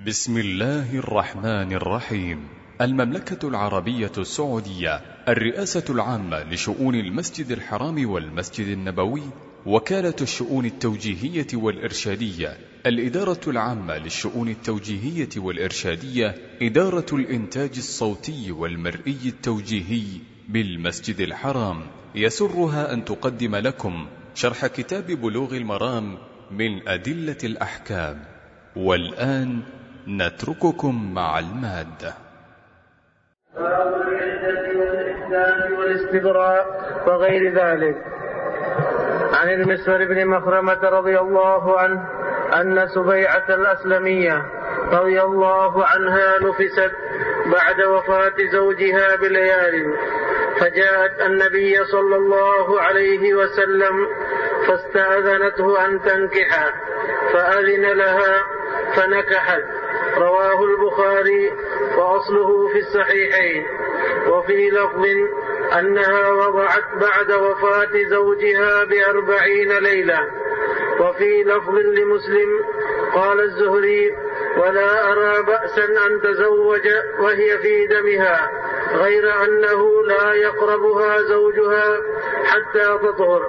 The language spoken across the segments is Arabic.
بسم الله الرحمن الرحيم. المملكة العربية السعودية، الرئاسة العامة لشؤون المسجد الحرام والمسجد النبوي، وكالة الشؤون التوجيهية والإرشادية، الإدارة العامة للشؤون التوجيهية والإرشادية، إدارة الإنتاج الصوتي والمرئي التوجيهي بالمسجد الحرام، يسرها أن تقدم لكم شرح كتاب بلوغ المرام من أدلة الأحكام. والآن نترككم مع المادة. باب العدة والإحداث والاستبراء وغير ذلك. عن المسور بن مخرمة رضي الله عنه أن سبيعة الأسلمية رضي الله عنها نفست بعد وفاة زوجها بليال، فجاءت النبي صلى الله عليه وسلم فاستأذنته أن تنكحه، فأذن لها فنكحت. رواه البخاري وأصله في الصحيحين. وفي لفظ أنها وضعت بعد وفاة زوجها ب40 ليلة. وفي لفظ لمسلم قال الزهري: ولا أرى بأسا أن تزوج وهي في دمها، غير أنه لا يقربها زوجها حتى تطهر.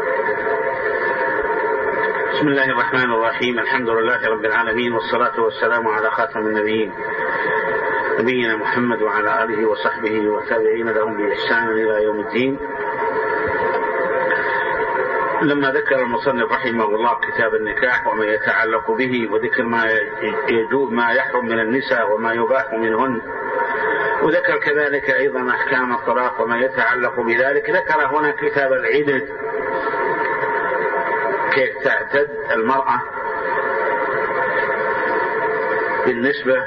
بسم الله الرحمن الرحيم. الحمد لله رب العالمين، والصلاة والسلام على خاتم النبيين نبينا محمد وعلى آله وصحبه والتابعين لهم بإحسان إلى يوم الدين. لما ذكر المصنف رحمه الله كتاب النكاح وما يتعلق به، وذكر ما يحرم من النساء وما يباح منهن، وذكر كذلك أيضا أحكام الطلاق وما يتعلق بذلك، ذكر هنا كتاب العدد، كيف تعتد المرأة بالنسبة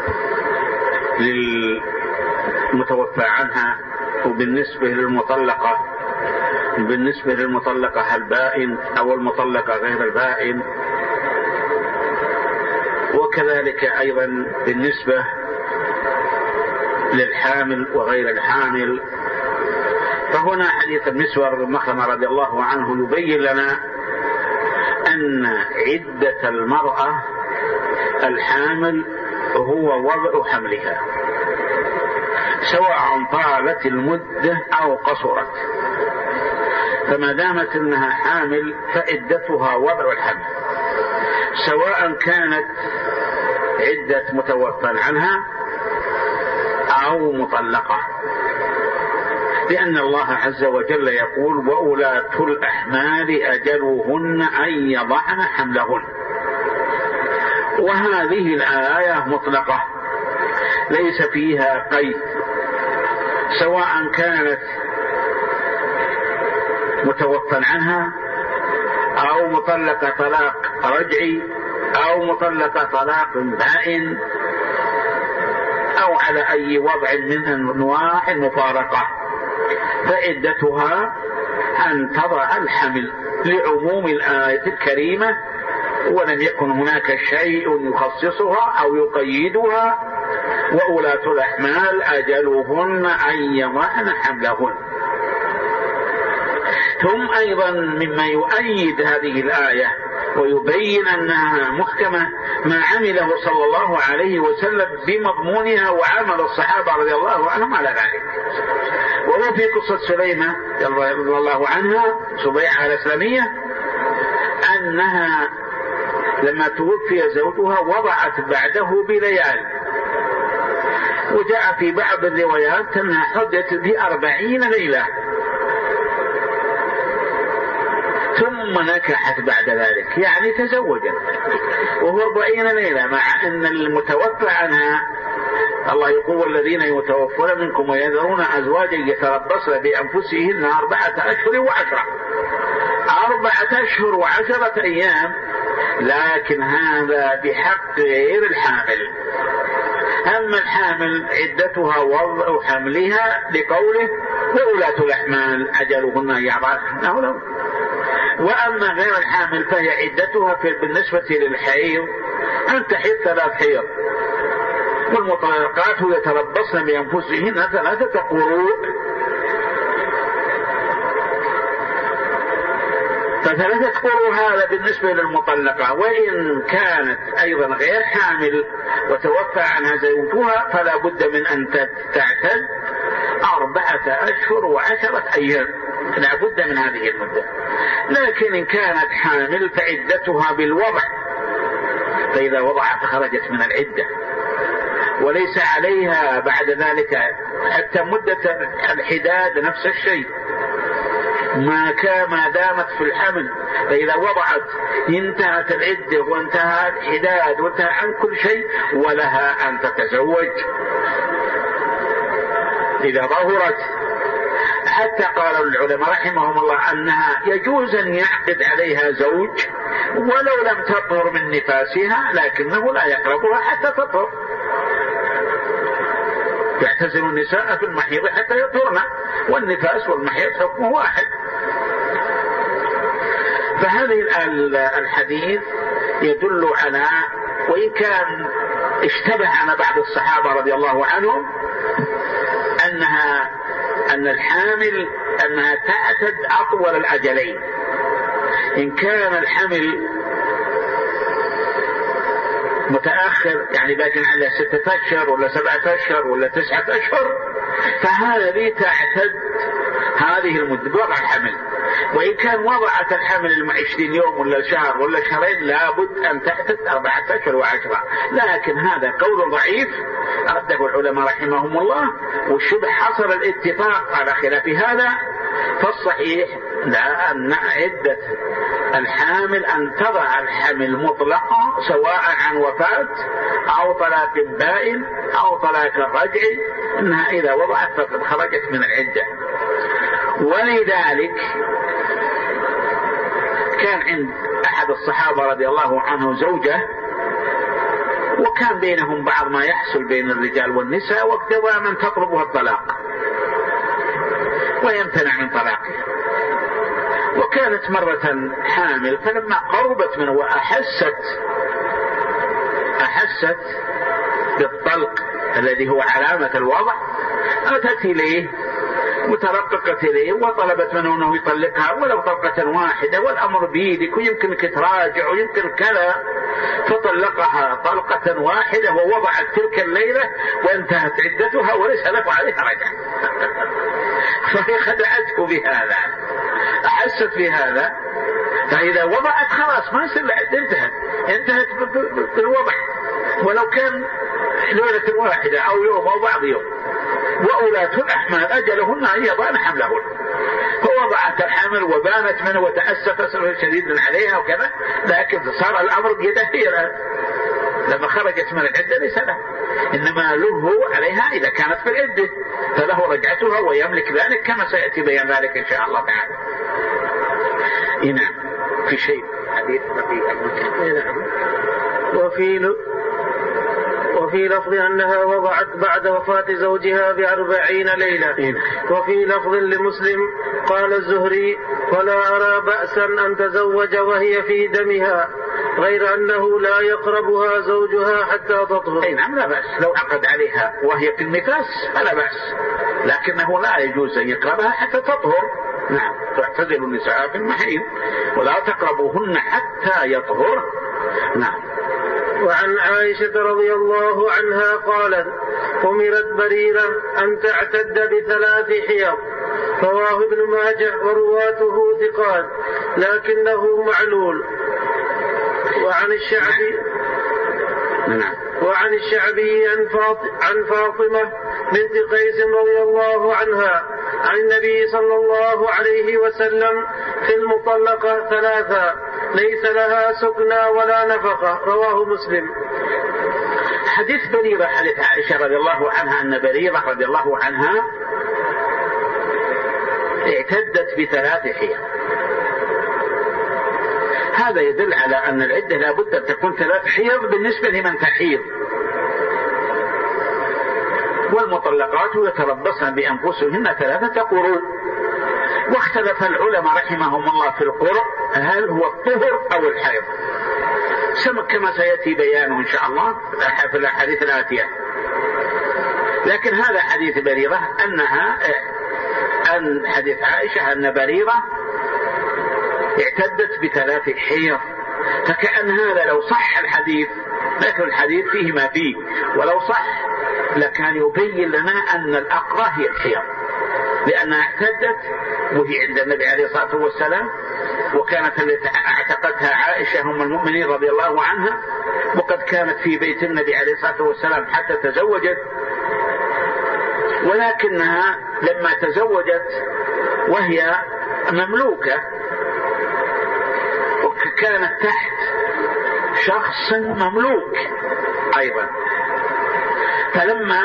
للمتوفى عنها، وبالنسبة للمطلقة، بالنسبة للمطلقة البائن أو المطلقة غير البائن، وكذلك أيضا بالنسبة للحامل وغير الحامل. فهنا حديث المسور بن مخرمة رضي الله عنه يبين لنا أن عدة المرأة الحامل هو وضع حملها، سواء طالت المدة أو قصرت، فما دامت أنها حامل فعدتها وضع الحمل، سواء كانت عدة متوفى عنها أو مطلقة، لأن الله عز وجل يقول: وأولاة الأحمال أجلهن أن يضعن حملهن. وهذه الآية مطلقة ليس فيها قيد، سواء كانت متوفى عنها أو مطلقة طلاق رجعي أو مطلقة طلاق بائن أو على أي وضع من أنواع المفارقة، فعدتها أن تضع الحمل لعموم الآية الكريمة، ولم يكن هناك شيء يخصصها أو يقيدها. وأولاة الأحمال أجلهن أن يضعن حملهن. ثم أيضا مما يؤيد هذه الآية ويبين أنها محكمة ما عمله صلى الله عليه وسلم بمضمونها وعمل الصحابة رضي الله عنهم على ذلك. وهو في قصة سليمة رضي الله عنها سبيعة الأسلمية، أنها لما توفي زوجها وضعت بعده بليال، وجاء في بعض الروايات أنها حدثت ب40 ليلة، ثم نكحت بعد ذلك، يعني تزوجت وهو 40 ليلة، مع أن المتوفى عنها الله يقول: والذين يتوفون منكم ويذرون أزواجا يتربصن بأنفسهن 4 أشهر و10. 4 أشهر و10 أيام، لكن هذا بحق غير الحامل. أما الحامل عدتها وضع حملها لقوله: وأولاة الأحمال أجلهن أن يضعن حملهن. وأما غير الحامل فهي عدتها بالنسبة للحيض أن تحيض 3 حيض، والمطلقات يتربصن بأنفسهن 3 قروء. ف3 قروء هذا بالنسبة للمطلقة، وإن كانت أيضا غير حامل وتوفى عنها زوجها فلا بد من أن تعتد 4 أشهر و10 أيام، لا بد من هذه المدة. لكن إن كانت حامل فعدتها بالوضع، فإذا وضعت خرجت من العدة وليس عليها بعد ذلك حتى مدة الحداد نفس الشيء، ما دامت في الحمل، فإذا وضعت انتهت العدة وانتهى الحداد وانتهى عن كل شيء، ولها أن تتزوج إذا ظهرت. حتى قالوا العلماء رحمهم الله أنها يجوز أن يعقد عليها زوج ولو لم تطهر من نفاسها، لكنه لا يقربها حتى تطهر. يعتزل النساء في المحيض حتى يطهرن، والنفاس والمحيض حكمه واحد. فهذه الحديث يدل على، وإن كان اشتبه على بعض الصحابة رضي الله عنهم أن الحامل أنها تعتد أطول الأجلين. إن كان الحمل متأخر يعني باقي على 6 أشهر ولا 7 أشهر ولا 9 أشهر، فهذه تعتد هذه المدة وضع الحمل. وإن كان وضعت الحمل 20 يوم ولا شهر ولا شهرين لابد أن تعتد 4 أشهر و10. لكن هذا قول ضعيف رده العلماء رحمهم الله، والشبه حصل الاتفاق على خلاف هذا. فالصحيح أن عدة الحامل أن تضع الحمل مطلقة سواء عن وفاة أو طلاق بائن أو طلاق رجعي، إنها إذا وضعت فقد خرجت من العدة. ولذلك كان عند أحد الصحابة رضي الله عنه زوجة، وكان بينهم بعض ما يحصل بين الرجال والنساء، واقتضى من تطلبها الطلاق ويمتنع من طلاقها. وكانت مرة حامل، فلما قربت منه وأحست بالطلق الذي هو علامة الوضع، أتت إليه وترققت إليه وطلبت منه أنه يطلقها ولو طلقة واحدة، والأمر بيدك ويمكنك تراجع ويمكن كذا. فطلقها طلقة واحدة ووضعت تلك الليلة وانتهت عدتها وليس له عليها رجع. فهي خدعته بهذا، أحست بهذا، فإذا وضعت خلاص ما يصير العدة، انتهت بالوضع ولو كان ليلة واحدة أو يوم أو بعض يوم. وأولاة الأحمال أجلهن أن يضعن حملهن. فوضعت الحمل وبانت منه وتأسف أسف شديد عليها وكذا، لكن صار الأمر بيده هي الآن. لما خرجت من العدة ليس له، إنما له عليها إذا كانت في العدة، فله رجعتها ويملك ذلك كما سيأتي بيان ذلك إن شاء الله تعالى. نعم. في شيء حديث وفي لفظ أنها وضعت بعد وفاة زوجها ب40 ليلة. وفي لفظ لمسلم قال الزهري: ولا أرى بأسا أن تزوج وهي في دمها، غير أنه لا يقربها زوجها حتى تطهر. نعم لا بأس، لو عقد عليها وهي في النفاس فلا بأس، لكنه لا يجوز أن يقربها حتى تطهر. نعم. تعتزل النساء في المحيض ولا تقربوهن حتى يطهر. نعم. وعن عائشة رضي الله عنها قالت: أمرت بريرة أن تعتد ب3 حيض. رواه ابن ماجه ورواته ثقات لكنه معلول. وعن الشعبي عن فاطمة بنت قيس رضي الله عنها عن النبي صلى الله عليه وسلم: في المطلقة 3 ليس لها سكنى ولا نفقة. رواه مسلم. حديث بريرة، حديث عائشة رضي الله عنها أن بريرة رضي الله عنها اعتدت ب3 حيض. هذا يدل على أن العدة لا بد أن تكون 3 حيض بالنسبة لمن تحيض، والمطلقات يتربصن بأنفسهن 3 قروء. واختلف العلماء رحمهم الله في القرء، هل هو الطهر أو الحيض، كما سيأتي بيانه إن شاء الله في الأحاديث الآتية. لكن هذا حديث بريرة أن حديث عائشة أن بريرة اعتدت ب3 حيض. فكأن هذا لو صح الحديث، لكن الحديث فيه ما فيه، ولو صح لكان يبين لنا أن الأقرى هي الحيض، لأنها اعتدت وهي عند النبي عليه الصلاة والسلام، وكانت التي اعتقدها عائشة أم المؤمنين رضي الله عنها، وقد كانت في بيت النبي عليه الصلاة والسلام حتى تزوجت، ولكنها لما تزوجت وهي مملوكة وكانت تحت شخص مملوك أيضا، فلما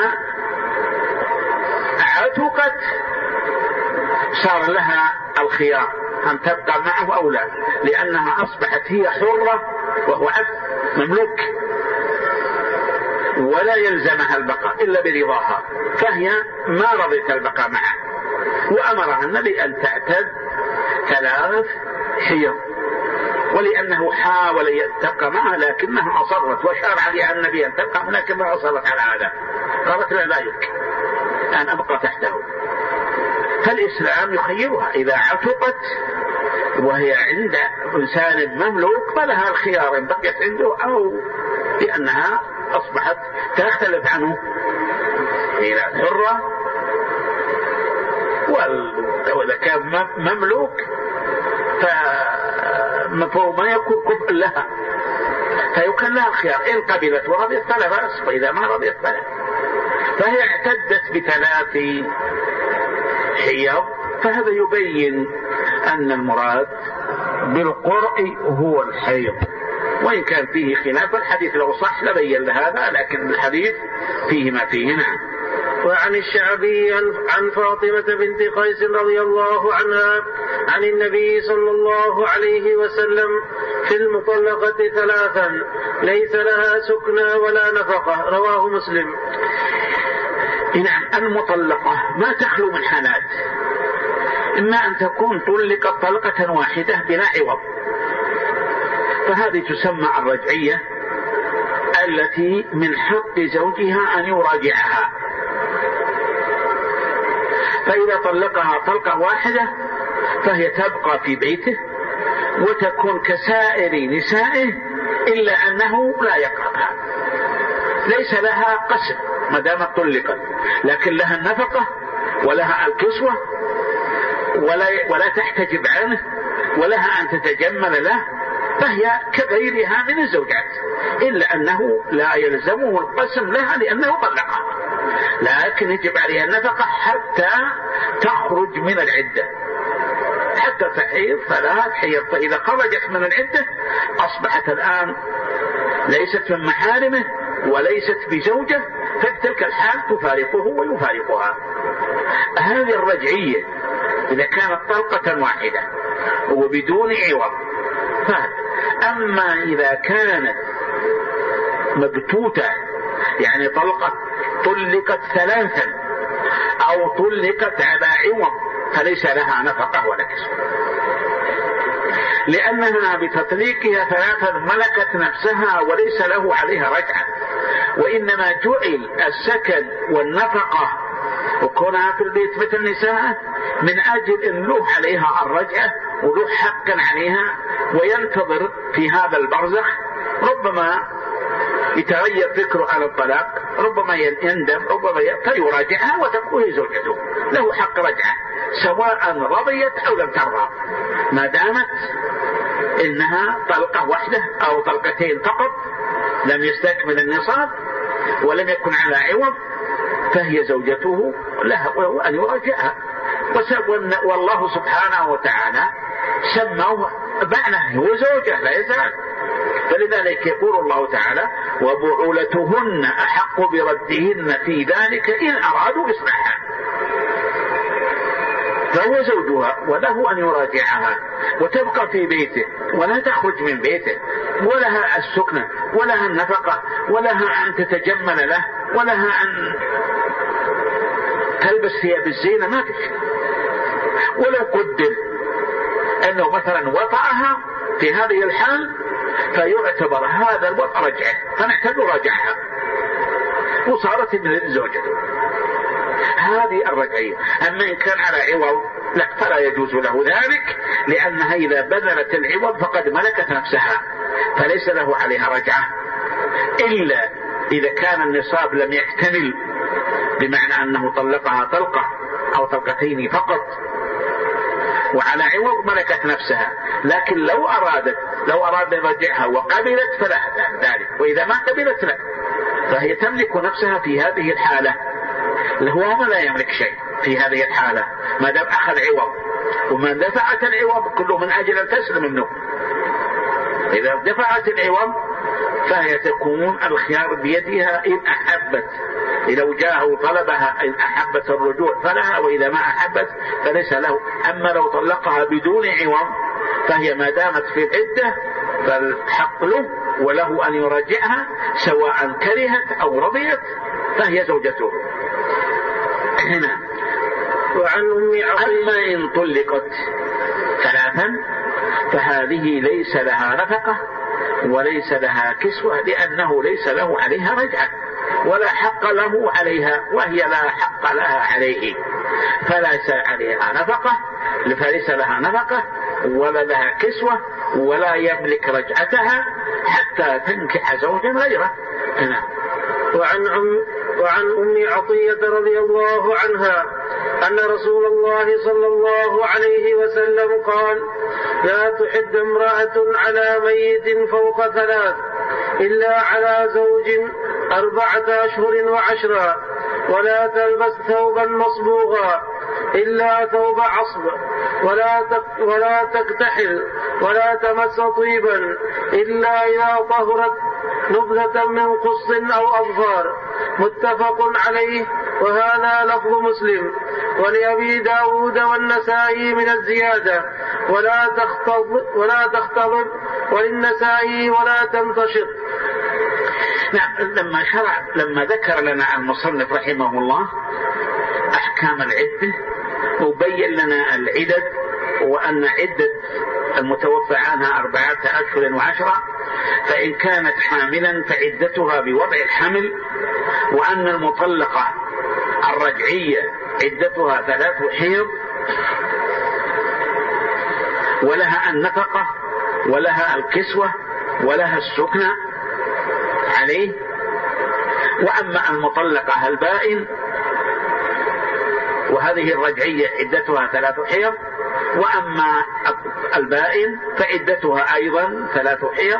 عتقت صار لها الخيار أن تبقى معه أو لا، لأنها أصبحت هي حرة وهو عبد مملوك، ولا يلزمها البقاء إلا برضاها، فهي ما رضيت البقاء معه، وأمرها النبي أن تعتد 3 حيض، ولأنه حاول أن تبقى معها لكنها أصرت، وشار عليها النبي أن تبقى لكنها أصرت على هذا، قالت لا يمكن أن أبقى تحته. فالإسلام يخيرها إذا عتقت وهي عند إنسان مملوك فلها الخيار إن بقيت عنده أو لأنها أصبحت تختلف عنه إلى حرة، وإذا كان مملوك فما يكون كفء لها، فيكون لها الخيار إن قبلت ورضيت فلا بأس، وإذا ما رضيت فلا. فهي اعتدت ب3 حيض، فهذا يبين أن المراد بالقرء هو الحيض، وإن كان فيه خلاف، الحديث لو صح لبين هذا، لكن الحديث فيه ما فيه. نعم. وعن الشعبي عن فاطمة بنت قيس رضي الله عنها عن النبي صلى الله عليه وسلم في المطلقة 3 ليس لها سكنى ولا نفقة، رواه مسلم. نعم. المطلقة ما تخلو من حالات، إما أن تكون طلقت طلقة واحدة بلا عوض، فهذه تسمى الرجعية، التي من حق زوجها أن يراجعها، فإذا طلقها طلقة واحدة فهي تبقى في بيته وتكون كسائر نسائه، إلا أنه لا يقربها، ليس لها قسم ما دامت طلقت، لكن لها النفقة ولها الكسوة ولا تحتجب عنه ولها أن تتجمل له، فهي كغيرها من الزوجات، إلا أنه لا يلزمه القسم لها لأنه طلقها، لكن يجب عليها النفقة حتى تخرج من العدة، حتى تحيض 3 حيض، فإذا خرجت من العدة أصبحت الآن ليست من محارمه وليست بزوجة، ففي تلك الحال تفارقه ويفارقها. هذه الرجعية إذا كانت طلقة واحدة وبدون عوض. أما إذا كانت مبتوتة، يعني طلقت 3 أو طلقت على عوض، فليس لها نفقة ولا كسب، لأنها بتطليقها 3 ملكت نفسها وليس له عليها رجعة، وإنما جعل السكن والنفقة وكونها في البيت مثل النساء من أجل أن له عليها الرجعة وله حقا عليها، وينتظر في هذا البرزخ، ربما يتغير فكره على الطلاق، ربما يندم، ربما فيراجعها وتكون زوجته، له حق رجعة سواء رضيت أو لم ترضى، ما دامت إنها طلقة واحدة أو طلقتين فقط لم يستكمل النصاب ولم يكن على عوض، فهي زوجته له أن يراجعها. والله سبحانه وتعالى سموه معنى هو زوجة لا يزال، فلذلك يقول الله تعالى: وبعولتهن أحق بردهن في ذلك إن أرادوا إصلاحا. فهو زوجها وله أن يراجعها وتبقى في بيته ولا تخرج من بيته، ولها السكنة ولها النفقة ولها أن تتجمل له ولها أن تلبس ثياب الزينة، ما في. ولو قدر أنه مثلا وطأها في هذه الحال فيعتبر هذا الوطأ رجعه، فنعتبر رجعها وصارت من زوجته. هذه الرجعية. أما إن كان على عوض لا، فلا يجوز له ذلك، لأنها إذا بذلت العوض فقد ملكت نفسها فليس له عليها رجعة، إلا إذا كان النصاب لم يكتمل، بمعنى أنه طلقها طلقة أو طلقتين فقط وعلى عوض ملكت نفسها. لكن لو أراد يرجعها وقبلت فلا ذلك، وإذا ما قبلت لا، فهي تملك نفسها في هذه الحالة. هو لا يملك شيء في هذه الحالة ما دام أخذ عوض، وما دفعت العوض كله من أجل أن تسلم منه. إذا دفعت العوض فهي تكون الخيار بيدها إن أحبت، إذا جاءه وطلبها إن أحبت الرجوع فلها، وإذا ما أحبت فليس له. أما لو طلقها بدون عوض فهي ما دامت في العدة فالحق له وله أن يراجعها سواء كرهت أو رضيت، فهي زوجته. هنا أما إن طلقت ثلاثا فهذه ليس لها نفقة وليس لها كسوة، لأنه ليس له عليها رجعة ولا حق له عليها، وهي لا حق لها عليه، فليس عليها نفقة، فليس لها نفقة ولا لها كسوة ولا يملك رجعتها حتى تنكح زوجا غيره. وعن أم عطية رضي الله عنها أن رسول الله صلى الله عليه وسلم قال: لا تحد امرأة على ميت فوق 3 إلا على زوج 4 أشهر و10، ولا تلبس ثوبا مصبوغا إلا ثوب عصب، ولا تكتحل، ولا تمس طيبا إلا إذا طهرت نبذة من قص أو أظفار. متفق عليه، وهذا لفظ مسلم. ولأبي داود والنسائي من الزيادة: ولا تختضب، وللنسائي: ولا تمتشط. لما ذكر لنا المصنف رحمه الله أحكام العدة وبين لنا العدد، وأن عدة المتوفى عنها 4 أشهر و10، فإن كانت حاملا فعدتها بوضع الحمل، وأن المطلقة الرجعية عدتها 3 حيض، ولها النفقة ولها الكسوة ولها السكنى عليه. وأما المطلقة البائن وهذه الرجعية عدتها 3 حيض، وأما البائن فعدتها أيضا 3 حيض،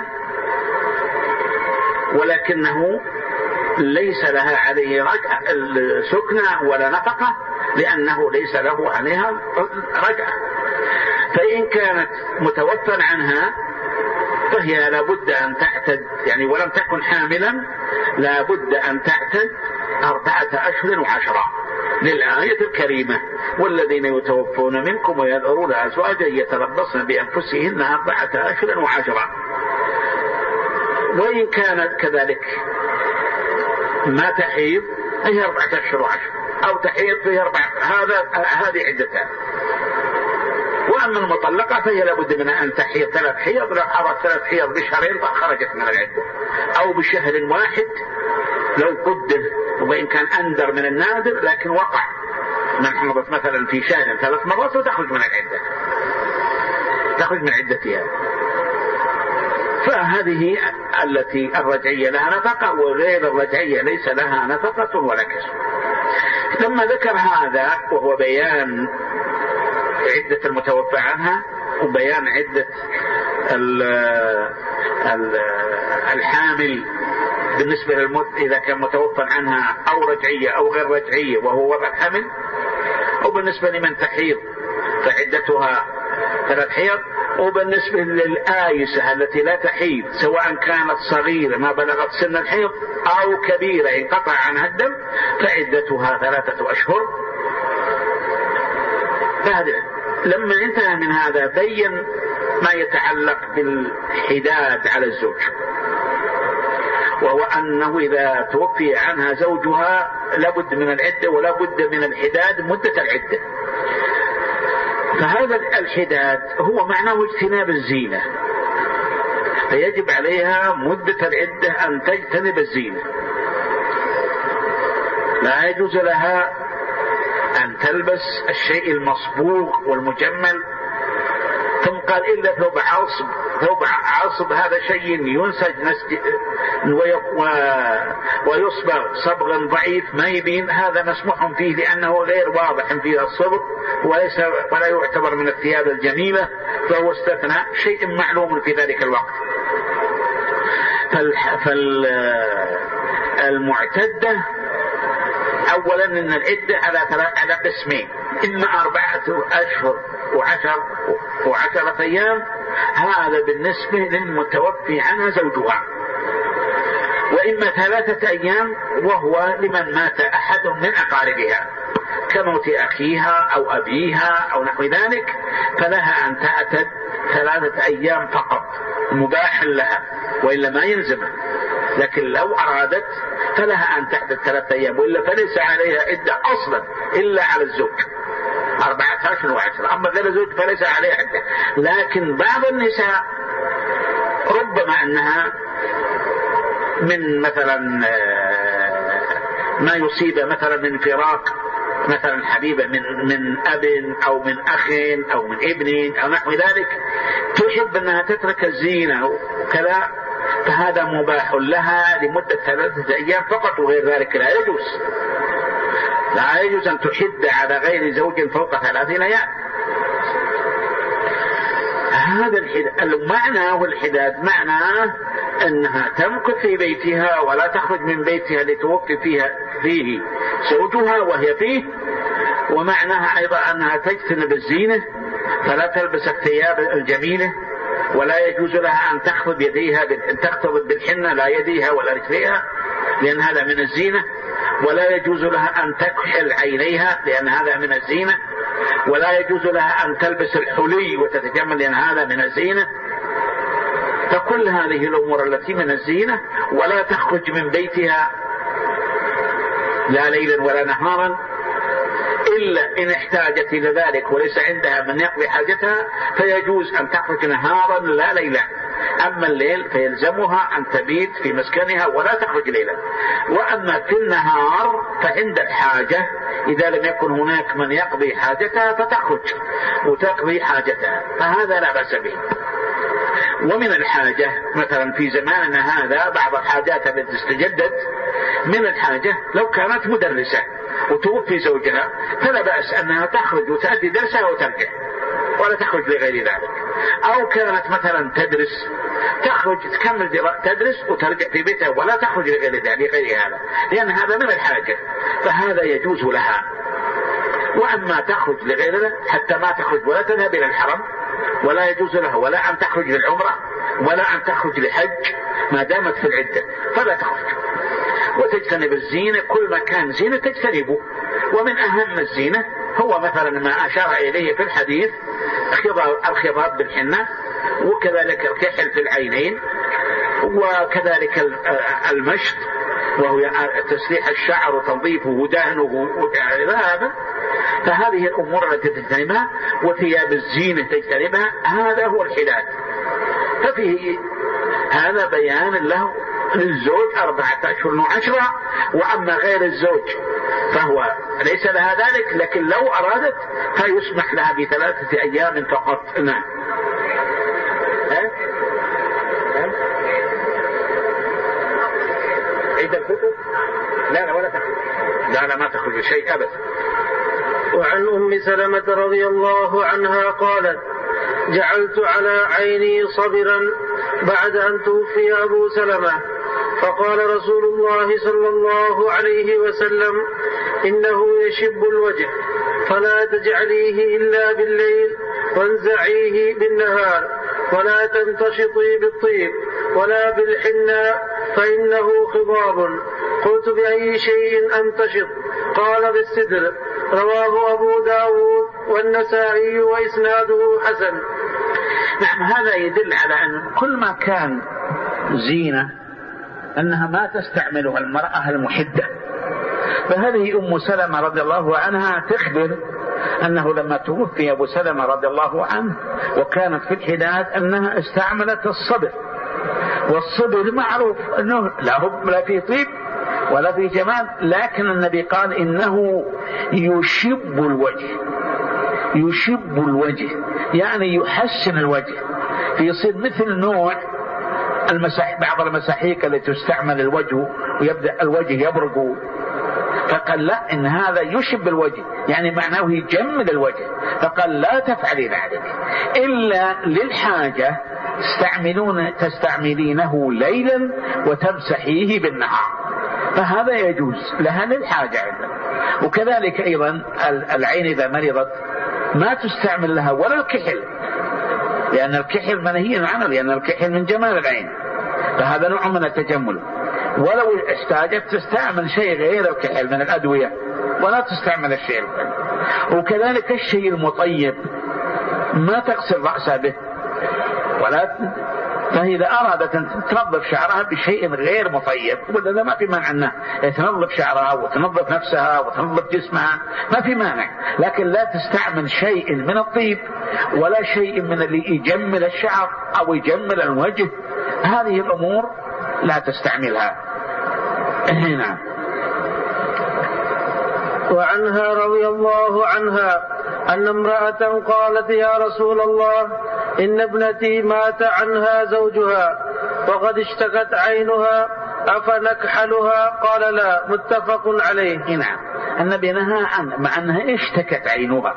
ولكنه ليس لها عليه سكنى ولا نفقة، لأنه ليس له عليها رجعة. فإن كانت متوفى عنها فهي لابد أن تعتد، يعني ولم تكن حاملا لابد أن تعتد 4 أشهر و10 للآية الكريمة: والذين يتوفون منكم ويذرون أزواجا يتربصن بأنفسهن 4 أشهر و10. وإن كانت كذلك ما تحيض هي 4 أشهر و10، أو تحيض فهي 4، هذه عدتها. وأما المطلقة فهي لابد من أن تحيض 3 حيض، لو حضرت 3 حيض بشهرين فخرجت من العدة، أو بشهر واحد لو قدر، وإن كان أندر من النادر لكن وقع، من حمضت مثلا في شهر 3 مرات وتخرج من العدة، تخرج من عدتها. فهذه التي الرجعية لها نفقة، وغير الرجعية ليس لها نفقة ولا كسوة. لما ذكر هذا وهو بيان عدة المتوفى عنها وبيان عدة الحامل بالنسبة إذا كان متوفى عنها أو رجعية أو غير رجعية وهو وضع الحمل، وبالنسبة لمن تحيض فعدتها 3 حيض، وبالنسبة للآيسة التي لا تحيض سواء كانت صغيرة ما بلغت سن الحيض أو كبيرة انقطع عنها الدم فعدتها 3 أشهر. لما انتهى من هذا بين ما يتعلق بالحداد على الزوج، وهو أنه إذا توفي عنها زوجها لابد من العدة ولا بد من الحداد مدة العدة. فهذا الحداد هو معناه اجتناب الزينة، فيجب عليها مدة العدة أن تجتنب الزينة، لا يجوز لها أن تلبس الشيء المصبوغ والمجمل. ثم قال إلا ثوب عصب. ثوب عصب هذا شيء ينسج ويصبغ صبغا ضعيف ما يبين، هذا مسموح فيه لأنه غير واضح فيه الصبغ ولا يعتبر من الثياب الجميلة، فهو استثناء شيء معلوم في ذلك الوقت. فالمعتدة أولا أن العدة على قسمين، إما 4 أشهر و10 أيام، هذا بالنسبة للمتوفي عنها زوجها، وإما 3 أيام وهو لمن مات أحد من أقاربها كموت أخيها أو أبيها أو نحو ذلك، فلها أن تعتد 3 أيام فقط مباح لها وإلا ما يلزمها. لكن لو أرادت فلها أن تعتد 3 أيام، وإلا فليس عليها عدة أصلا إلا على الزوج 14 و10. أما غير الزوج فليس عليها عدة. لكن بعض النساء ربما أنها من مثلا ما يصيب مثلا من فراق مثلا حبيبة من أب أو من أخ أو من ابن أو نحو ذلك، تحب أنها تترك الزينة وكذا، فهذا مباح لها لمدة 3 أيام فقط، وغير ذلك لا يجوز. لا يجوز أن تحد على غير زوج فوق 3 ليال. هذا المعنى، والحداد معناه أنها تمكث في بيتها ولا تخرج من بيتها لتوفي فيه زوجها وهي فيه. ومعناها أيضا أنها تجتنب الزينة، فلا تلبس الثياب الجميلة، ولا يجوز لها أن تخفض يديها، أن تختضب بالحنة لا يديها ولا رجليها لأن هذا من الزينة، ولا يجوز لها أن تكحل عينيها لأن هذا من الزينة، ولا يجوز لها أن تلبس الحلي وتتجمل لأن هذا من الزينة. فكل هذه الأمور التي من الزينة، ولا تخرج من بيتها لا ليلا ولا نهارا إلا إن احتاجت إلى ذلك وليس عندها من يقضي حاجتها، فيجوز أن تخرج نهارا لا ليلا. أما الليل فيلزمها أن تبيت في مسكنها ولا تخرج ليلا. وأما في النهار فعند الحاجة إذا لم يكن هناك من يقضي حاجتها فتخرج وتقضي حاجتها، فهذا لا بأس به. ومن الحاجة مثلا في زماننا هذا بعض الحاجات التي استجدت من الحاجة، لو كانت مدرسة وتوفي زوجها فلا بأس أنها تخرج وتأدي درسها وترجع ولا تخرج لغير ذلك. أو كانت مثلا تدرس تخرج تكمل تدرس وترجع في بيتها ولا تخرج لغير هذا، لأن هذا من الحاجة، فهذا يجوز لها. وأما تخرج لغير حتى ما تخرج ولا تذهب إلى الحرم ولا يجوز لها، ولا أن تخرج للعمرة ولا أن تخرج لحج ما دامت في العدة فلا تخرج. وتجتنب الزينة، كل ما كان زينة تجتنبه. ومن أهم الزينة هو مثلا ما أشار إليه في الحديث الخضاب بالحنة، وكذلك الكحل في العينين، وكذلك المشط وهو تسريح الشعر وتنظيفه ودهنه هذا. فهذه الأمور التي تجتنبها، وثياب الزينة تجتنبها، هذا هو الحداد. ففيه هذا بيان له للزوج 14 و10. وأما غير الزوج فهو ليس لها ذلك، لكن لو أرادت فيسمح لها ب3 أيام فقط. نعم. عيد الفطر لا ولا تخرج، لا ما تخرج شيء أبدا. وعن أم سلمة رضي الله عنها قالت: جعلت على عيني صبرا بعد أن توفي أبو سلمة، فقال رسول الله صلى الله عليه وسلم: إنه يشب الوجه فلا تجعليه إلا بالليل وانزعيه بالنهار، ولا تنتشطي بالطيب ولا بالحناء فإنه خضاب. قلت: بأي شيء أنتشط؟ قال: بالسدر. رواه أبو داود والنسائي وإسناده حسن. نعم، هذا يدل على أن كل ما كان زينة أنها ما تستعملها المرأة المحدة. فهذه أم سلمة رضي الله عنها تخبر أنه لما توفي أبو سلمة رضي الله عنه وكانت في الحداد أنها استعملت الصبر، والصبر معروف أنه لا فيه طيب ولا فيه جمال، لكن النبي قال إنه يشب الوجه، يشب الوجه يعني يحسن الوجه، فيصير مثل نوع بعض المساحيق التي تستعمل الوجه ويبدأ الوجه يبرق، فقال لا، إن هذا يشب الوجه يعني معناه يجمل الوجه، فقال لا تفعلي ذلك إلا للحاجة، تستعملينه ليلا وتمسحيه بالنهار، فهذا يجوز لها للحاجة عندنا. وكذلك أيضا العين إذا مرضت ما تستعمل لها ولا الكحل، لأن الكحل منهي عنه، لأن الكحل من جمال العين، فهذا نوع من التجمل. ولو احتاجت تستعمل شيء غير الكحل من الأدوية، ولا تستعمل الشيء الكحل. وكذلك الشيء المطيب ما تغسل رأسها به، فإذا أرادت أن تنظف شعرها بشيء غير مطيب ولا ما في مانع أنها تنظف شعرها وتنظف نفسها وتنظف جسمها، ما في مانع، لكن لا تستعمل شيء من الطيب ولا شيء من اللي يجمل الشعر أو يجمل الوجه، هذه الأمور لا تستعملها. هنا وعنها رضي الله عنها أن امرأة قالت يا رسول الله إن ابنتي مات عنها زوجها وقد اشتكت عينها أفنكحلها؟ قال لا. متفق عليه. نعم، النبي نهى عنه مع أنها اشتكت عينها،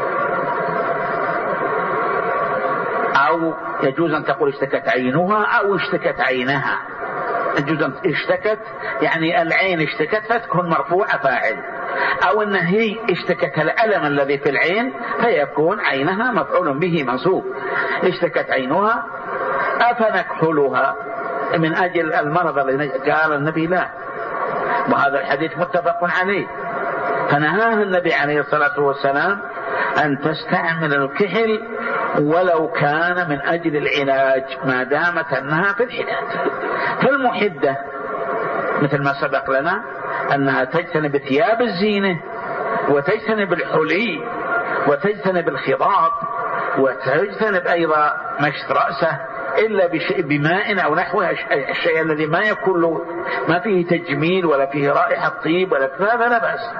أو يجوز أن تقول اشتكت عينها أو اشتكت عينها. يجوز أن اشتكت يعني العين اشتكت فتكون مرفوعة فاعل، أو أن هي اشتكت الألم الذي في العين فيكون عينها مفعول به منصوب. اشتكت عينها أفنكحلها من أجل المرض الذي قال النبي لا، وهذا الحديث متفق عليه. فنهاها النبي عليه الصلاة والسلام أن تستعمل الكحل ولو كان من أجل العلاج ما دامت أنها في العلاج. فالمحدة مثل ما سبق لنا أنها تجتنب ثياب الزينة وتجتنب الحلي وتجتنب الخضاب وتجتنب أيضا مشط رأسه إلا بماء أو نحوه، الشيء الذي ما يكون له ما فيه تجميل ولا فيه رائحة طيب ولا هذا لا بأس.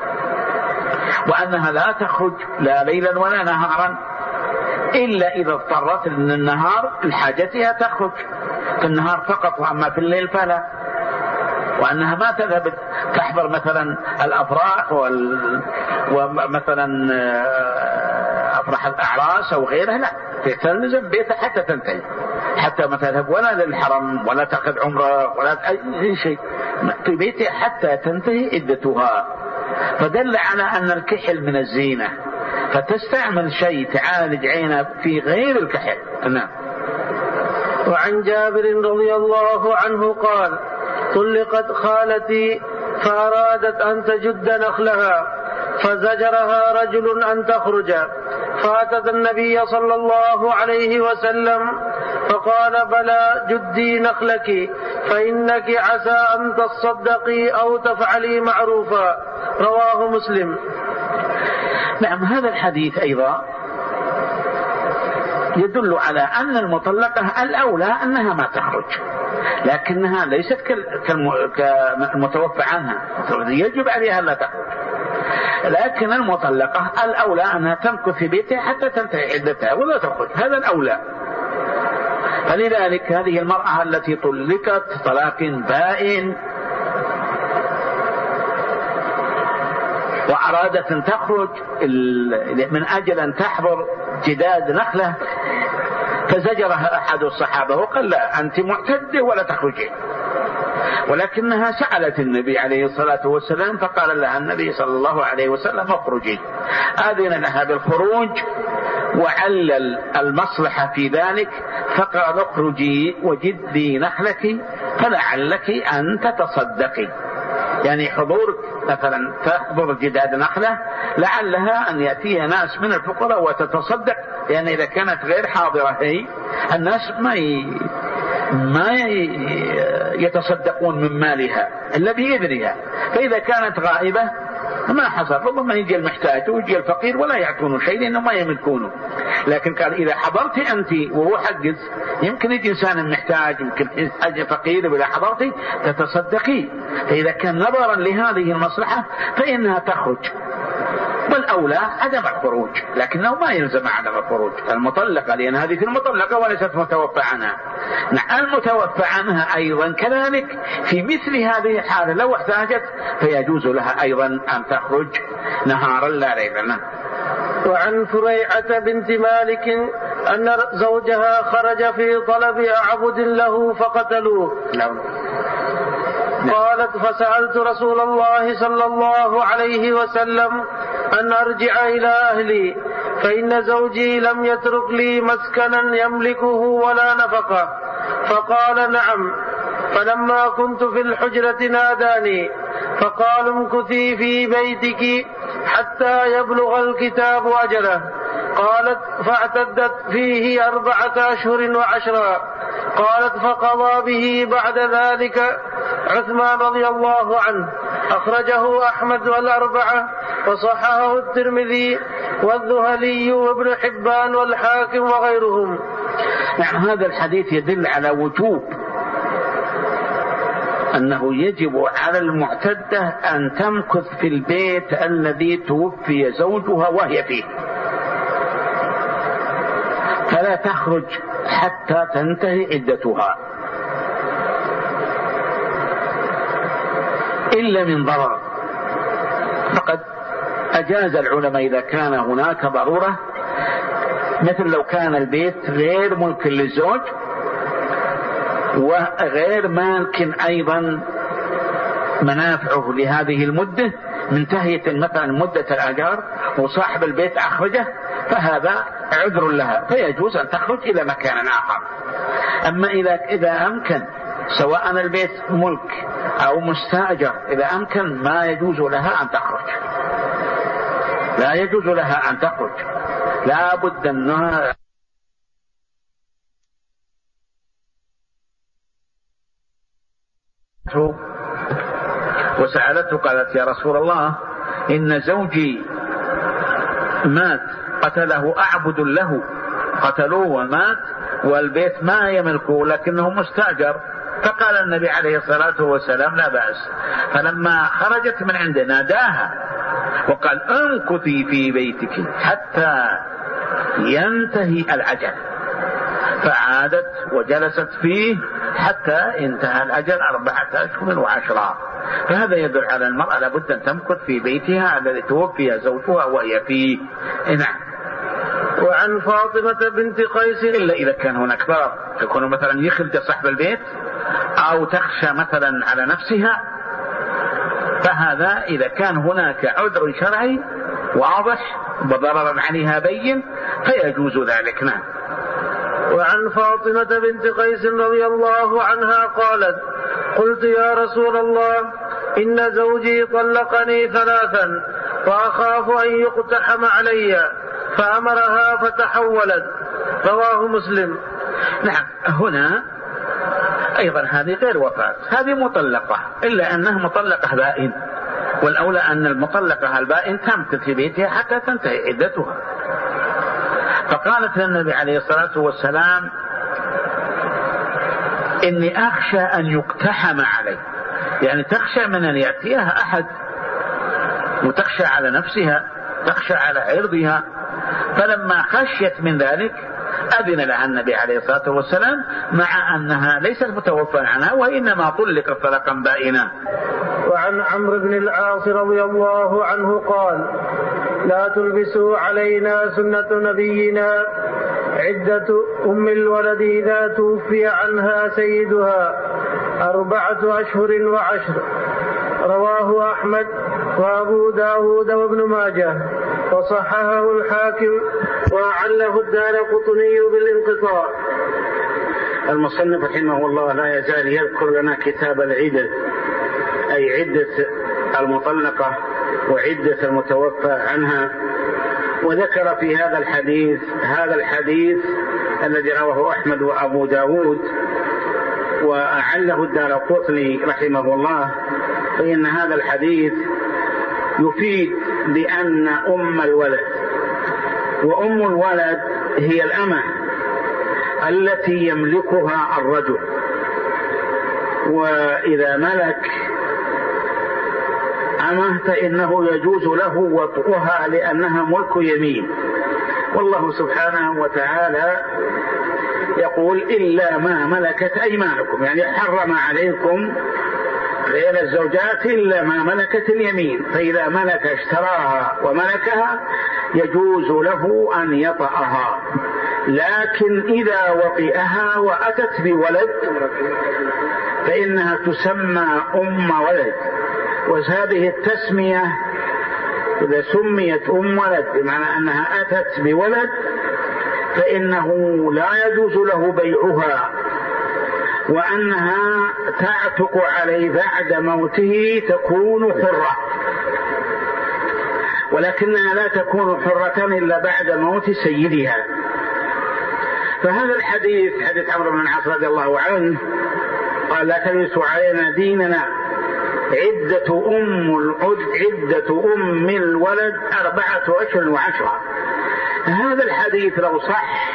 وأنها لا تخرج لا ليلا ولا نهارا إلا إذا اضطرت من النهار لحاجتها تخرج في النهار فقط، وأما في الليل فلا. وأنها ما تذهب تحضر مثلا الأفراح ومثلا أفراح الأعراس أو غيرها، لا، تلزم بيتها حتى تنتهي، حتى ما تذهب ولا للحرم ولا تأخذ عمرة ولا أي شيء، في بيتها حتى تنتهي عدتها. فدل على أن الكحل من الزينة، فتستعمل شيء تعالج عينها في غير الكحل. نعم. وعن جابر رضي الله عنه قال طلقت خالتي فأرادت أن تجد نخلها فزجرها رجل أن تخرج، فأتت النبي صلى الله عليه وسلم فقال بلى جدي نخلك فإنك عسى أن تصدقي أو تفعلي معروفا. رواه مسلم. نعم، هذا الحديث أيضا يدل على أن المطلقة الأولى أنها ما تخرج، لكنها ليست كالمتوفى عنها، يجب عليها لا تخرج، لكن المطلقة الأولى أنها تمكث في بيتها حتى تنتهي عدتها ولا تخرج، هذا الأولى. فلذلك هذه المرأة التي طلقت طلاق بائن وأرادت أن تخرج من أجل أن تحضر جداد نخلة، فزجرها أحد الصحابة وقال لا، أنت معتدة ولا تخرجين. ولكنها سألت النبي عليه الصلاة والسلام فقال لها النبي صلى الله عليه وسلم اخرجي، أذن لها بالخروج وعلل المصلحة في ذلك، فقال اخرجي وجدي نخلك فلعلك أن تتصدقي، يعني حضورك مثلا تحضر جداد نخلة لعلها أن يأتيها ناس من الفقراء وتتصدق، يعني إذا كانت غير حاضرة هي الناس ما يتصدقون من مالها إلا بإذنها، فإذا كانت غائبة ما حصل، ربما يجي المحتاج ويجي الفقير ولا يعطونه شيء لأنه ما يملكونه. لكن قال إذا حضرت أنت وهو حجز، يمكن يجي إنسان محتاج، يمكن حاجة فقير، وإذا حضرت تتصدقي. فإذا كان نظرا لهذه المصلحة فإنها تخرج، والأولى عدم الخروج، لكنه ما يلزم عدم الخروج المطلقة، لأن هذه المطلقة وليست متوفى عنها. المتوفى عنها أيضا كذلك في مثل هذه الحالة لو احتاجت فيجوز لها أيضا أن تخرج نهارا لا ليلا. وعن فريعة بنت مالك أن زوجها خرج في طلب أعبد له فقتلوه. قالت فسألت رسول الله صلى الله عليه وسلم أن أرجع إلى أهلي، فإن زوجي لم يترك لي مسكنا يملكه ولا نفقة، فقال نعم. فلما كنت في الحجرة ناداني فقال امكثي في بيتك حتى يبلغ الكتاب أجله. قالت فاعتدت فيه 4 أشهر و10. قالت فقضى به بعد ذلك عثمان رضي الله عنه. أخرجه أحمد والأربعة وصححه الترمذي والذهلي وابن حبان والحاكم وغيرهم. هذا الحديث يدل على وجوب أنه يجب على المعتدة أن تمكث في البيت الذي توفي زوجها وهي فيه، فلا تخرج حتى تنتهي عدتها إلا من ضرر. فقد أجاز العلماء إذا كان هناك ضرورة، مثل لو كان البيت غير ملك للزوج وغير ممكن أيضا منافعه لهذه المدة، منتهية مثلا مدة الأجار وصاحب البيت أخرجه، فهذا عذر لها فيجوز أن تخرج إلى مكان آخر. أما إذا أمكن، سواء البيت ملك أو مستأجر، إذا أمكن ما يجوز لها أن تخرج، لا يجوز لها أن تخرج، لا بد أنها وسألته قالت يا رسول الله إن زوجي مات، قتله أعبد له، قتلوه ومات والبيت ما يملكه لكنه مستأجر. فقال النبي عليه الصلاة والسلام لا بأس. فلما خرجت من عنده ناداها وقال امكثي في بيتك حتى ينتهي الأجل، فعادت وجلست فيه حتى انتهى الأجل 4 أشهر و10. فهذا يدل على المرأة لابد أن تمكث في بيتها الذي توفي زوجها وهي فيه. نعم. وعن فاطمة بنت قيس إلا إذا كان هناك ضرر، تكون مثلا يخرج صاحب البيت أو تخشى مثلا على نفسها، فهذا إذا كان هناك عذر شرعي واضح وضرر عليها بين فيجوز ذلك. نعم. وعن فاطمة بنت قيس رضي الله عنها قالت قلت يا رسول الله إن زوجي طلقني 3 وأخاف أن يقتحم علي، فأمرها فتحولت. رواه مسلم. نعم. هنا أيضا هذه غير وفاة، هذه مطلقة، إلا أنها مطلقة بائن، والأولى أن المطلقة البائن تمكث في بيتها حتى تنتهي عدتها. فقالت للنبي عليه الصلاة والسلام إني أخشى أن يقتحم علي، يعني تخشى من أن يأتيها أحد وتخشى على نفسها، تخشى على عرضها. فلما خشيت من ذلك أذن لها النبي عليه الصلاة والسلام، مع أنها ليست متوفى عنها وإنما طلقت طلقا بائنا. وعن عمرو بن العاص رضي الله عنه قال لا تلبسوا علينا سنة نبينا عدة أم الولد إذا توفي عنها سيدها 4 أشهر و10. رواه أحمد وأبو داود وابن ماجه وصححه الحاكم وأعله الدارقطني بالانقطاع. المصنف رحمه الله لا يزال يذكر لنا كتاب العدة، أي عدة المطلقة وعدة المتوفى عنها. وذكر في هذا الحديث الذي رواه أحمد وأبو داود وأعله الدارقطني رحمه الله، فإن هذا الحديث يفيد بأن أم الولد وأم الولد هي الأمة التي يملكها الرجل، وإذا ملك أمه فإنه يجوز له وطئها لأنها ملك يمين. والله سبحانه وتعالى يقول إلا ما ملكت أيمانكم، يعني حرم عليكم غير الزوجات إلا ما ملكت اليمين، فإذا ملك اشتراها وملكها يجوز له أن يطأها. لكن إذا وطئها وأتت بولد فإنها تسمى أم ولد، وهذه التسمية إذا سميت أم ولد بمعنى أنها أتت بولد فإنه لا يجوز له بيعها، وأنها تعتق عليه بعد موته تكون حرة، ولكنها لا تكون حرة إلا بعد موت سيدها. فهذا الحديث حديث عمرو بن العاص رضي الله عنه قال لا تلبسوا علينا ديننا، عدة أم الولد 4 أشهر و10. هذا الحديث لو صح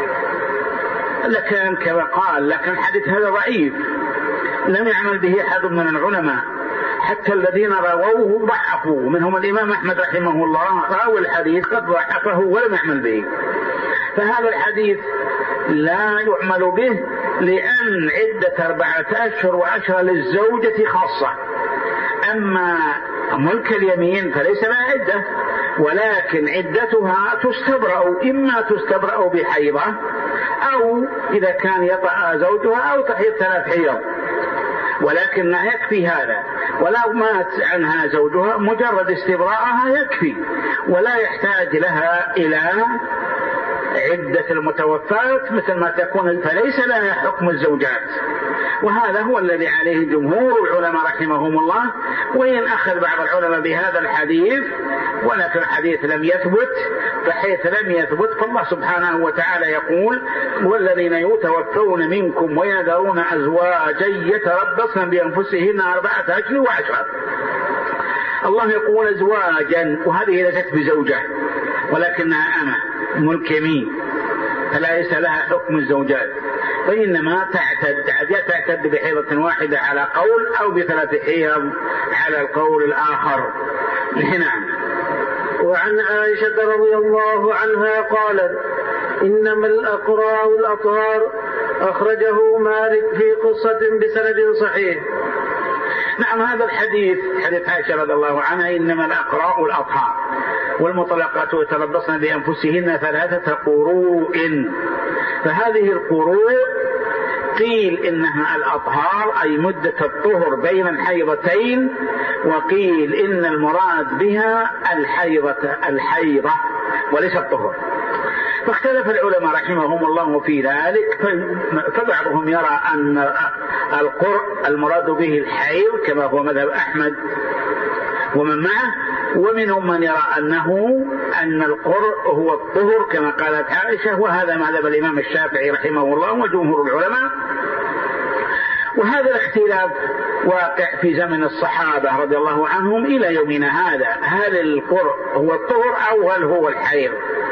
لكان كما قال، لكن الحديث هذا ضعيف لم يعمل به أحد من العلماء، حتى الذين رووه ضعفوا، منهم الإمام أحمد رحمه الله راوي الحديث قد ضعفه ولم يعمل به. فهذا الحديث لا يعمل به لأن عدة 4 أشهر و10 للزوجة خاصة، أما ملك اليمين فليس لها عدة، ولكن عدتها تستبرأ، إما تستبرأ بحيضة أو إذا كان يطأ زوجها أو تحيض 3 حيض، ولكن يكفي هذا. ولو مات عنها زوجها مجرد استبراءها يكفي، ولا يحتاج لها إلى عدة المتوفات مثل ما تكون، فليس لها حكم الزوجات. وهذا هو الذي عليه جمهور العلماء رحمهم الله، وإن أخذ بعض العلماء بهذا الحديث ولكن الحديث لم يثبت، فحيث لم يثبت فالله سبحانه وتعالى يقول والذين يتوفون منكم ويذرون أزواجا يتربصن بأنفسهن 4 أشهر و10. الله يقول أزواجا، وهذه ليست بزوجة ولكنها أمة ملك يمين، فليس لها حكم الزوجات، وإنما تعتد بحيضة واحدة على قول أو ب3 حيض على القول الآخر. نعم. وعن عائشة رضي الله عنها قالت إنما الأقراء الأطهار، أخرجه مالك في قصة بسند صحيح. نعم، هذا الحديث حديث عائشة رضي الله عنها إنما الأقراء الأطهار والمطلقات يتربصن بأنفسهن 3 قروء. فهذه القروء قيل إنها الأطهار أي مدة الطهر بين الحيضتين، وقيل إن المراد بها الحيضة وليس الطهر. فاختلف العلماء رحمهم الله في ذلك، فبعضهم يرى أن القرء المراد به الحيض كما هو مذهب أحمد ومن معه، ومنهم من يرى أن القرء هو الطهر كما قالت عائشة، وهذا مذهب الإمام الشافعي رحمه الله وجمهور العلماء. وهذا الاختلاف واقع في زمن الصحابة رضي الله عنهم إلى يومنا هذا، هل القرء هو الطهر أو هل هو الحيض؟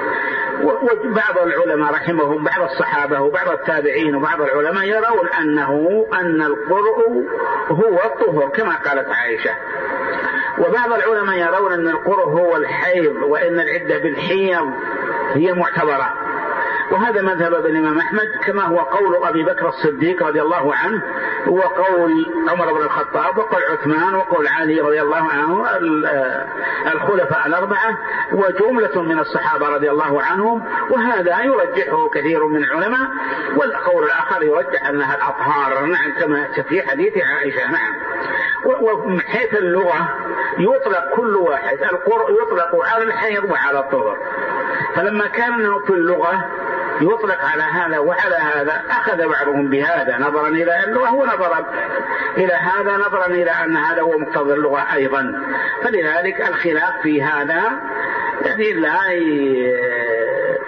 وبعض العلماء رحمهم بعض الصحابة وبعض التابعين وبعض العلماء يرون أن القرء هو الطهر كما قالت عائشة، وبعض العلماء يرون أن القرء هو الحيض، وأن العدة بالحيض هي معتبرة. وهذا مذهب الإمام أحمد كما هو قول أبي بكر الصديق رضي الله عنه، وقول عمر بن الخطاب، وقول عثمان، وقول علي رضي الله عنه، الخلفاء 4 وجملة من الصحابة رضي الله عنهم. وهذا يرجحه كثير من العلماء، والقول الآخر يرجح أنها الأطهار، نعم كما في حديث عائشة. نعم. ومن حيث اللغة يطلق كل واحد، القرء يطلق على الحيض وعلى الطهر، فلما كان في اللغة يطلق على هذا وعلى هذا أخذ بعضهم بهذا نظرا إلى اللغة، ونظرا إلى هذا نظرا إلى أن هذا هو مقتضى اللغة أيضا. فلذلك الخلاف في هذا يعني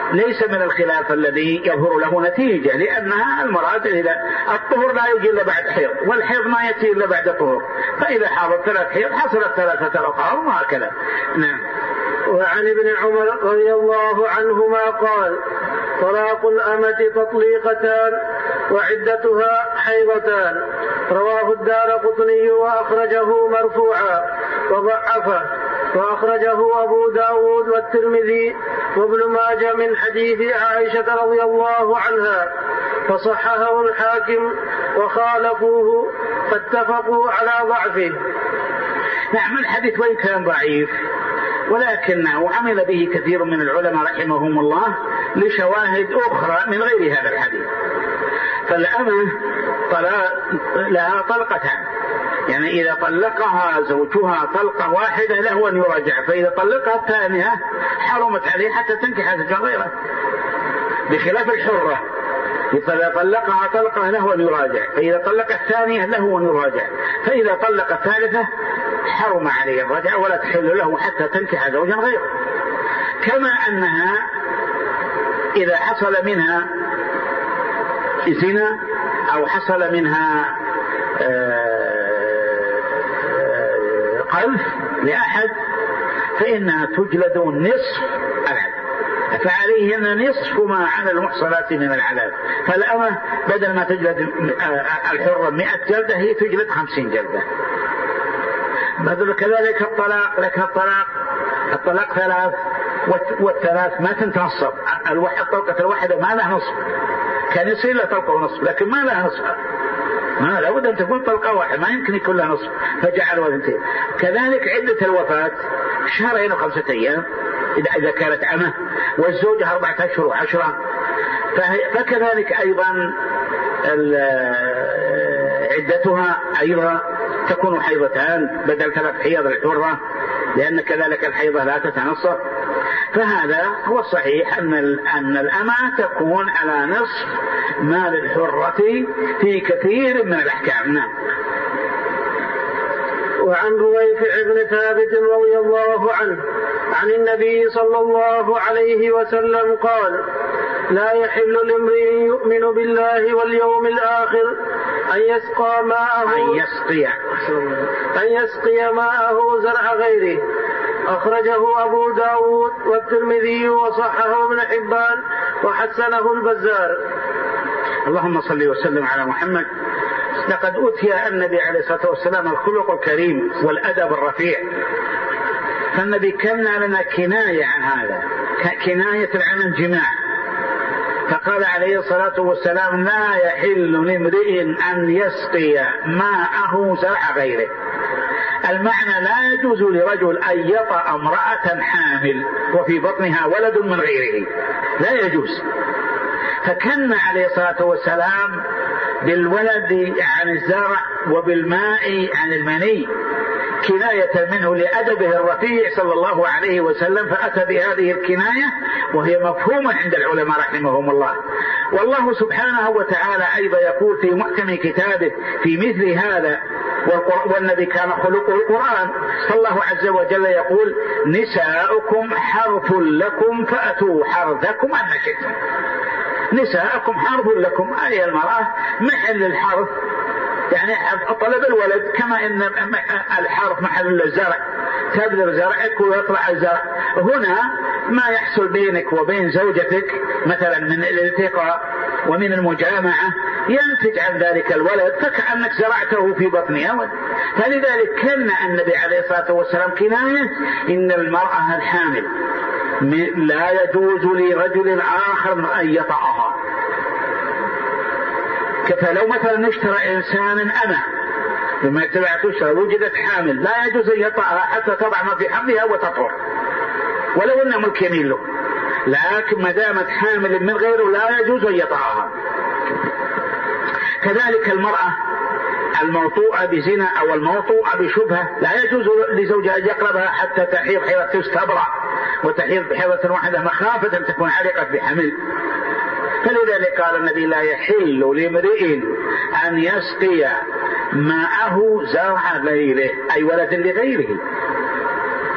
ليس من الخلاف الذي يظهر له نتيجة، لأنها المراد إذا الطهر لا يجي إلا بعد حيض، والحيض ما يأتي إلا بعد طهر، فإذا حاضت 3 حيض حصلت 3 أطهار وهكذا. نعم. وعن ابن عمر رضي الله عنهما قال: طلاق الأمة تطليقتان وعدتها حيضتان. رواه الدارقطني وأخرجه مرفوعا وضعفه، وأخرجه أبو داود والترمذي وابن ماجه من حديث عائشة رضي الله عنها، فصححه الحاكم وخالفوه فاتفقوا على ضعفه. نعم، الحديث وإن كان ضعيف ولكنه عمل به كثير من العلماء رحمهم الله لشواهد أخرى من غير هذا الحديث. فالأمة لها طلقتان، يعني إذا طلقها زوجها طلقة واحدة له أن يراجع، فإذا طلقها الثانية حرمت عليه حتى تنكح زوجا غيره، بخلاف الحرة إذا طلقها طلقة له أن يراجع، فإذا طلق الثانية له أن يراجع، فإذا طلق الثالثة حرم عليه الرجع ولا تحل له حتى تنكح زوجا غيره. كما أنها إذا حصل منها زنا أو حصل منها قذف لأحد فإنها تجلد نصف العذاب، فعليهن نصف ما على المحصنات من العذاب. فالأمة بدل ما تجلد الحرة 100 جلدة هي تجلد 50 جلدة. بدل كذلك الطلاق، لك الطلاق 3 والثلاث ما تنتصب، الطلقة الواحدة ما لها نصف، كان يصير لها طلقة ونصف لكن ما لها نصف، ما لابد أن تكون طلقة واحدة، ما يمكن يكون لها نصف، فجعلوا 2. كذلك عدة الوفاة 2 و5 أيام إذا كانت أمة، والزوجة 4 أشهر و10. فكذلك أيضا عدتها أيضا تكون حيضتان بدل 3 حيض الحرة، لأن كذلك الحيضة لا تتنصف. فهذا هو الصحيح أن الأمة تكون على نصف ما للحرة في كثير من الأحكام. نعم. وعن رويفع بن ثابت رضي الله عنه عن النبي صلى الله عليه وسلم قال: لا يحل لامرئ يؤمن بالله واليوم الآخر أن يسقي ماءه زرع غيره. أخرجه أبو داود والترمذي وصححه ابن حبان وحسنه البزار. اللهم صل وسلم على محمد. لقد أوتي النبي عليه الصلاة والسلام الخلق الكريم والأدب الرفيع، فالنبي كان لنا كناية عن هذا، كناية عن الجماع، فقال عليه الصلاة والسلام: لا يحل لامرئ أن يسقي ماءه زرع غيره. المعنى لا يجوز لرجل أن يطأ امرأة حامل وفي بطنها ولد من غيره، لا يجوز. فكان عليه الصلاة والسلام بالولد عن الزرع وبالماء عن المني كناية منه لأدبه الرفيع صلى الله عليه وسلم، فأتى بهذه الكناية وهي مفهومة عند العلماء رحمهم الله. والله سبحانه وتعالى أيضا يقول في محكم كتابه في مثل هذا، والنبي كان خلقه القرآن، فالله عز وجل يقول: نساؤكم حرث لكم فأتوا حرثكم أن شئتم. نساءكم حرث لكم، أي المرأة محل الحرث، يعني طلب الولد، كما إن الحرث محل الزرع، تبذر زرعك ويطلع الزرع. هنا ما يحصل بينك وبين زوجتك مثلا من الالتقاء ومن المجامعة ينتج عن ذلك الولد، فكأنك زرعته في بطنها. فلذلك كان النبي عليه الصلاة والسلام كناية إن المرأة الحامل لا يجوز لرجل آخر أن يطأها. فلو مثلا اشترى إنسان أمة لما تشترى وجدت حامل، لا يجوز أن يطأها حتى تضع ما في حملها وتطهر، ولو أن ملك يمين له، لكن ما دامت حامل من غيره لا يجوز أن يطأها. كذلك المرأة الموطوءة بزنا أو الموطوءة بشبهة لا يجوز لزوجها أن يقربها حتى تحيض حيضة تستبرأ وتحيض بحيضة واحدة مخافة أن تكون علقت بحمل. فلذلك قال النبي: لا يحل لامرئ أن يسقي ماءه زرع غيره، أي ولد لغيره.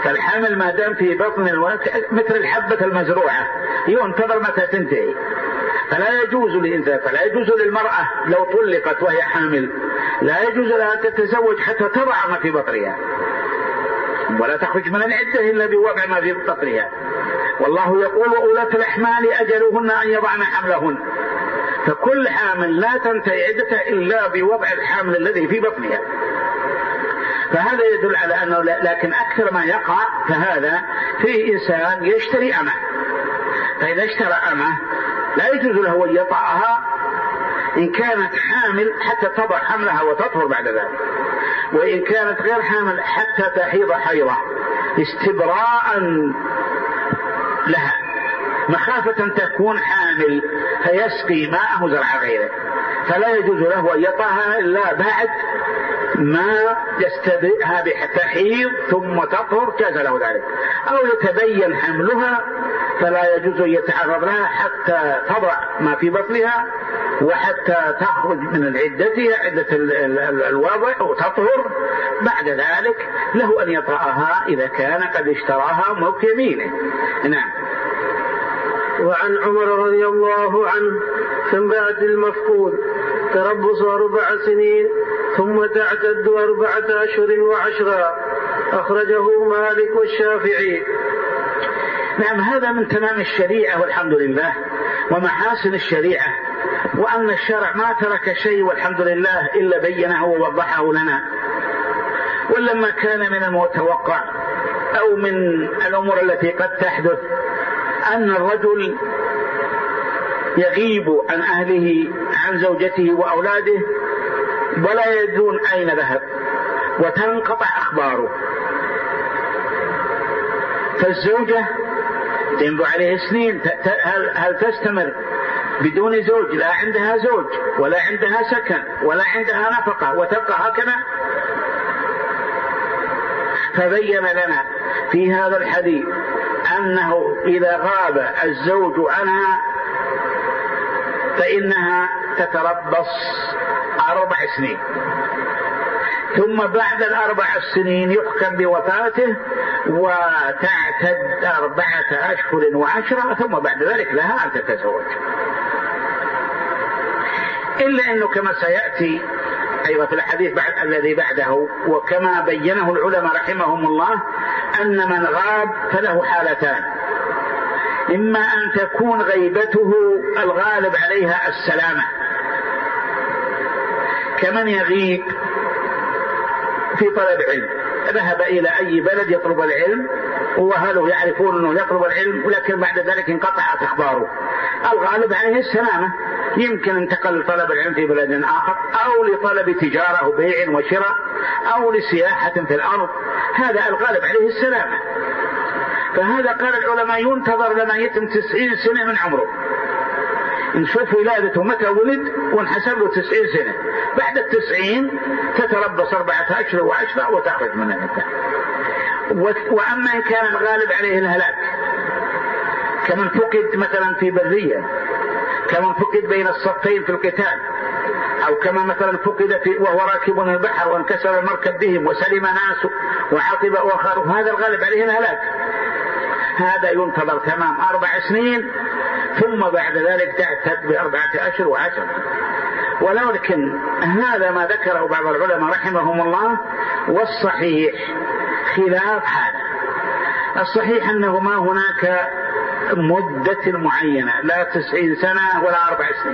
فالحمل ما دام في بطن الولد مثل الحبة المزروعة ينتظر متى تنتهي. فلا يجوز للإنسان، فلا يجوز للمرأة لو طلقت وهي حامل لا يجوز لها أن تتزوج حتى تضع ما في بطنها، ولا تخرج من العدة إلا بوضع ما في بطنها. والله يقول وأولاة الأحمال أجلهن أن يضعن حملهن، فكل حامل لا تنتهي عدتها إلا بوضع الحمل الذي في بطنها. فهذا يدل على أنه لكن أكثر ما يقع فهذا في إنسان يشتري أمه، فإذا اشترى أمه لا يجوز له أن يطأها إن كانت حامل حتى تضع حملها وتطهر بعد ذلك، وإن كانت غير حامل حتى تحيض حيضة استبراء لها، مخافة تكون حامل فيسقي ماءه زرع غيره، فلا يجوز له أن يطأها إلا بعد ما يستبرئها بتحيض ثم تطهر جاز له ذلك، أو يتبين حملها فلا يجوز أن يتعرض لها حتى تضع ما في بطنها وحتى تخرج من عدتها عدة الوضع وتطهر. بعد ذلك له أن يطأها إذا كان قد اشتراها ملك يمينه. نعم. وعن عمر رضي الله عنه كم بعد المفقود تربص 4 سنين ثم تعتد 4 أشهر و10، أخرجه مالك والشافعي. نعم، هذا من تمام الشريعة والحمد لله ومحاسن الشريعة، وأن الشرع ما ترك شيء والحمد لله إلا بينه ووضحه لنا. ولما كان من المتوقع أو من الأمور التي قد تحدث أن الرجل يغيب عن أهله عن زوجته وأولاده ولا يدرون أين ذهب وتنقطع أخباره، فالزوجة تنبو عليه سنين هل تستمر بدون زوج، لا عندها زوج ولا عندها سكن ولا عندها نفقة وتبقى هكذا؟ فبين لنا في هذا الحديث أنه إذا غاب الزوج عنها فإنها تتربص 4 سنين، ثم بعد 4 سنين يحكم بوفاته وتعتد 4 أشهر و10، ثم بعد ذلك لها أن تتزوج. إلا أنه كما سيأتي أيضا في الحديث الذي بعده وكما بينه العلماء رحمهم الله أن من غاب فله حالتان: إما أن تكون غيبته الغالب عليها السلامة، كمن يغيب في طلب علم، ذهب إلى أي بلد يطلب العلم وأهله يعرفون أنه يطلب العلم، ولكن بعد ذلك انقطعت أخباره، الغالب عليه السلامة، يمكن انتقل لطلب العلم في بلد آخر أو لطلب تجارة أو بيع وشراء أو لسياحة في الأرض، هذا الغالب عليه السلامة. فهذا قال العلماء ينتظر لما يتم 90 سنة من عمره، نشوف ولادته متى ولد ونحسب له 90 سنة، بعد 90 تتربص 4 أشهر و10 وتخرج من العدة. وأما إن كان الغالب عليه الهلاك كمن فقد مثلا في برية، كمن فقد بين الصفين في القتال، أو كما مثلا فقد وهو راكب البحر وانكسر المركب بهم وسلم ناسه وعطب آخر، هذا الغالب عليه الهلاك، هذا ينتظر تمام 4 سنين ثم بعد ذلك تعتد ب4 أشهر و10. ولكن هذا ما ذكره بعض العلماء رحمهم الله، والصحيح خلاف هذا. الصحيح أنه ما هناك مدة معينة، لا 90 سنة ولا 4 سنين،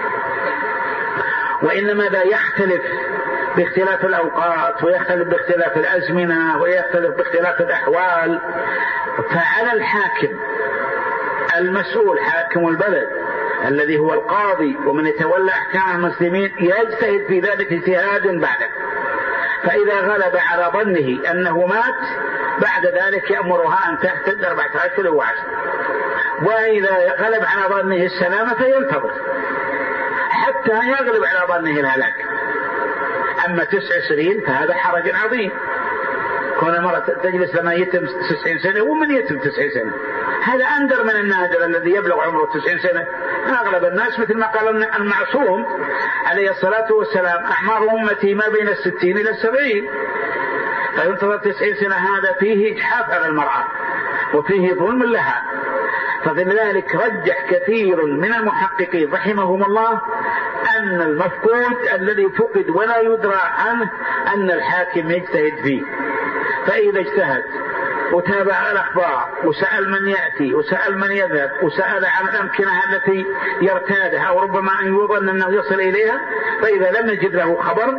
وإنما ذا يختلف باختلاف الأوقات ويختلف باختلاف الأزمنة ويختلف باختلاف الأحوال. فعلى الحاكم المسؤول حاكم البلد الذي هو القاضي ومن يتولى أحكام المسلمين يجتهد في ذلك اجتهاد بعده، فإذا غلب على ظنه أنه مات بعد ذلك يأمرها أن تعتد 4 أشهر و10، وإذا غلب على ظنه السلامة فينتظر حتى يغلب على ظنه الهلاك. أما 9 سنين فهذا حرج عظيم، كون مرة تجلس لما يتم 90 سنة، ومن يتم 90 سنة هذا أندر من النادر الذي يبلغ عمره 90 سنة. أغلب الناس مثل ما قال المعصوم عليه الصلاة والسلام: أعمار أمتي ما بين 60 إلى 70. فينتظر 90 سنة هذا فيه إجحاف على المرأة وفيه ظلم لها. فلذلك رجح كثير من المحققين رحمهم الله أن المفقود الذي فقد ولا يدرى عنه أن الحاكم يجتهد فيه. فإذا اجتهد وتابع الأخبار وسأل من يأتي وسأل من يذهب وسأل عن الأمكنة التي يرتادها أو ربما أن يظن أنه يصل إليها، فإذا لم يجد له خبر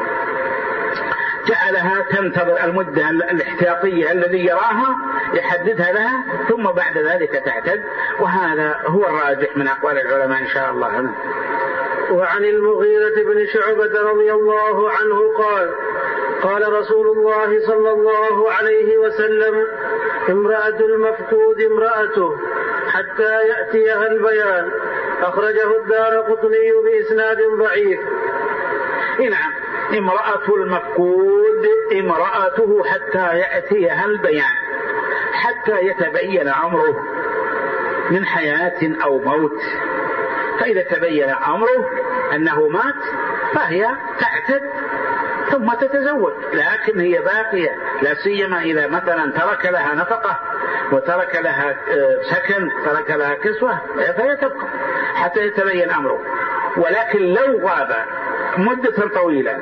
جعلها تنتظر المدة الاحتياطية الذي يراها يحددها لها ثم بعد ذلك تعتد، وهذا هو الراجح من أقوال العلماء إن شاء الله. وعن المغيرة بن شعبة رضي الله عنه قال: قال رسول الله صلى الله عليه وسلم: امرأة المفقود امرأته حتى يأتيها البيان. أخرجه الدارقطني بإسناد ضعيف. نعم، امرأة المفقود امرأته حتى يأتيها البيان، حتى يتبين أمره من حياة أو موت. فإذا تبين أمره أنه مات فهي تعتد ثم تتزوج، لكن هي باقية، لا سيما إذا مثلا ترك لها نفقة وترك لها سكن، ترك لها كسوة، فهي تبقى حتى يتبين أمره. ولكن لو غاب مدة طويلة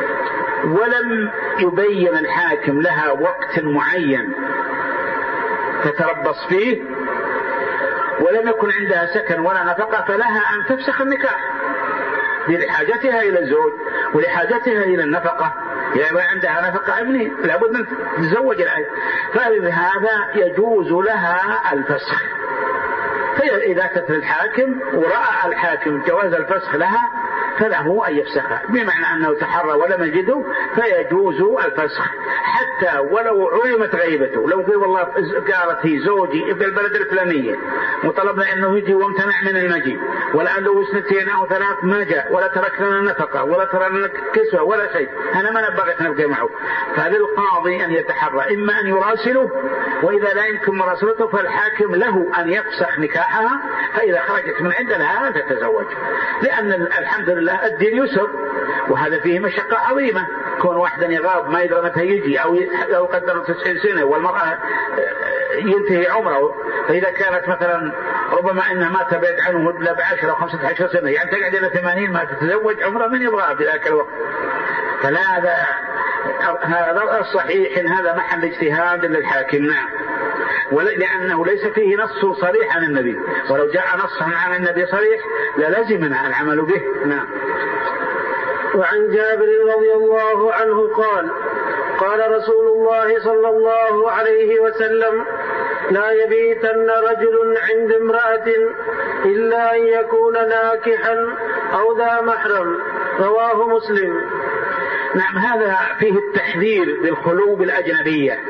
ولم يبين الحاكم لها وقت معين تتربص فيه ولم يكن عندها سكن ولا نفقة، فلها أن تفسخ النكاح لحاجتها إلى الزوج ولحاجتها إلى النفقة. يعني عندها نفقة ابني لابد أن تتزوج الآن، فهذا يجوز لها الفسخ. فإذا أتت الحاكم ورأى الحاكم جواز الفسخ لها فله أن يفسخها، بمعنى أنه تحرى ولم يجده فيجوز الفسخ حتى ولو علمت غيبته. لو قال والله قالت هي زوجي ابن البلد الفلانية وطلبنا أنه يجي وامتنع من المجيء، ولا له 2 أو 3 ما جاء، ولا ترك لنا نفقة ولا ترك لنا كسوة ولا شيء، أنا ما نبغيت نبقى معه، فللقاضي أن يتحرى إما أن يراسله، وإذا لا يمكن مراسلته فالحاكم له أن يفسخ نكاحها، فإذا خرجت من عند لها تتزوج. لأن الحمد لله الدين يسر، وهذا فيه مشقة عظيمة. كون واحدا يغاب ما يدري متى يجي أو قدر 90 سنة والمرأة ينتهي عمره، فإذا كانت مثلا ربما إنها ما تبعد عنه إلا ب10 أو 15 سنة، يعني تقعد إلى 80 ما تتزوج عمره من يبغى في ذاك الوقت. فلا هذا الصحيح إن هذا محل اجتهاد للحاكم. نعم، لأنه ليس فيه نص صريح عن النبي، ولو جاء نص عن النبي صريح للزمنا العمل به. نعم. وعن جابر رضي الله عنه قال: قال رسول الله صلى الله عليه وسلم: لا يبيتن رجل عند امرأة إلا أن يكون ناكحا أو ذا محرم. رواه مسلم. نعم، هذا فيه التحذير بالخلو بالأجنبية.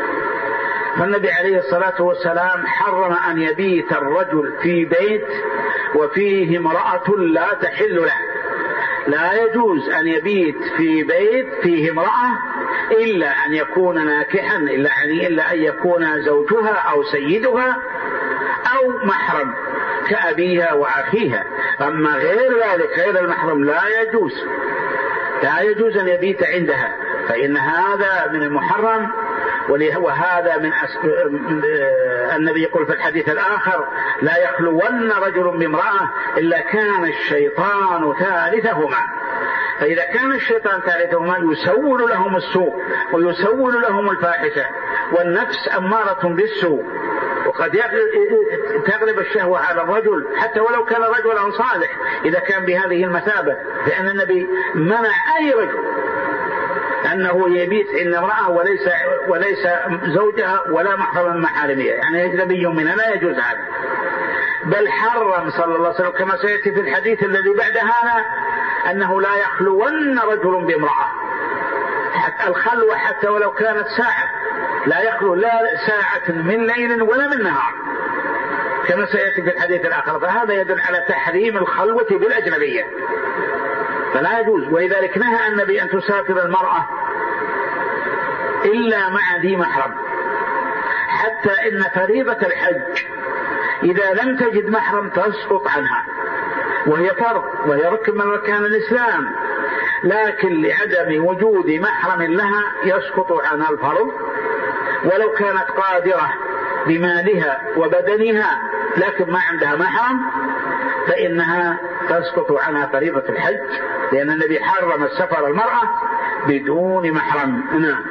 فالنبي عليه الصلاة والسلام حرم أن يبيت الرجل في بيت وفيه امرأة لا تحل له. لا يجوز أن يبيت في بيت فيه امرأة إلا أن يكون ناكحا، إلا أن يكون زوجها أو سيدها أو محرم كأبيها وأخيها. أما غير ذلك غير المحرم لا يجوز أن يبيت عندها، فإن هذا من المحرم. وهذا من النبي يقول في الحديث الآخر: لا يخلون رجل بامرأة إلا كان الشيطان ثالثهما. فإذا كان الشيطان ثالثهما يسول لهم السوء ويسول لهم الفاحشة، والنفس أمارة بالسوء، وقد تغلب الشهوة على الرجل حتى ولو كان رجلا صالح إذا كان بهذه المثابة، لأن النبي منع أي رجل أنه يبيت عند امرأة وليس زوجها ولا محرم من محارمها، يعني أجنبي منها لا يجوز هذا. بل حرم صلى الله عليه وسلم كما سيأتي في الحديث الذي بعد هذا أنه لا يخلون رجل بامرأة. الخلوة حتى ولو كانت ساعة، لا يخلو لا ساعة من ليل ولا من نهار كما سيأتي في الحديث الآخر. فهذا يدل على تحريم الخلوة بالأجنبية، فلا يجوز. ولذلك نهى النبي أن تسافر المرأة إلا مع ذي محرم، حتى إن فريضة الحج إذا لم تجد محرم تسقط عنها، وهي فرض وهي ركن من أركان الإسلام. لكن لعدم وجود محرم لها يسقط عنها الفرض، ولو كانت قادرة بمالها وبدنها لكن ما عندها محرم فإنها تسقط عنها فريضة الحج، لأن النبي حرم السفر المرأة بدون محرم.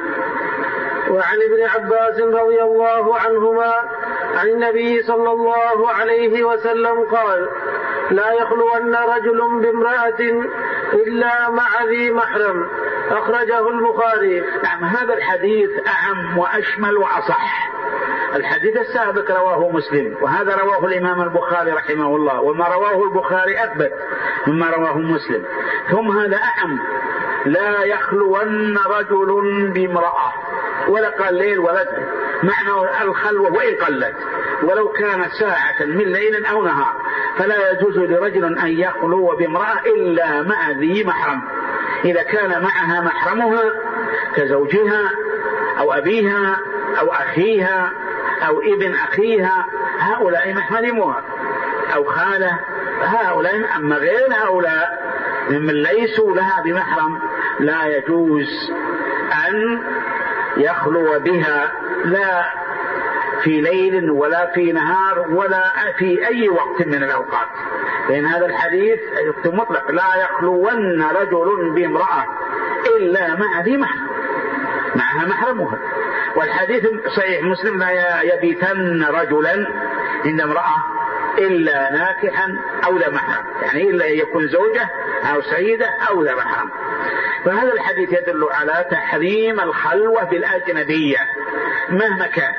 وعن ابن عباس رضي الله عنهما عن النبي صلى الله عليه وسلم قال: لا يخلون رجل بامرأة إلا مع ذي محرم، أخرجه البخاري. نعم، هذا الحديث أعم وأشمل وأصح. الحديث السابق رواه مسلم، وهذا رواه الإمام البخاري رحمه الله، وما رواه البخاري أثبت مما رواه مسلم. ثم هذا أعم: لا يخلون رجل بامرأة، ولا قال ليل ولا معنى الخلوة وإن قلت، ولو كانت ساعة من ليل أو نهار، فلا يجوز لرجل أن يخلو بامرأة إلا مع ذي محرم. إذا كان معها محرمها كزوجها أو أبيها أو أخيها أو ابن أخيها، هؤلاء محرموها، أو خاله، هؤلاء. أما غير هؤلاء ممن ليسوا لها بمحرم لا يجوز أن يخلو بها، لا في ليل ولا في نهار ولا في أي وقت من الأوقات، لأن هذا الحديث مطلق: لا يخلون رجل بامرأة إلا مع ذي محرم، معها محرمها. والحديث صحيح مسلم: لا يبيتن رجلا عند امرأة إلا ناكحا أو ذا محرم، يعني إلا يكون زوجة أو سيدة أو ذا محرم. فهذا الحديث يدل على تحريم الخلوة بالأجنبية مهما كان،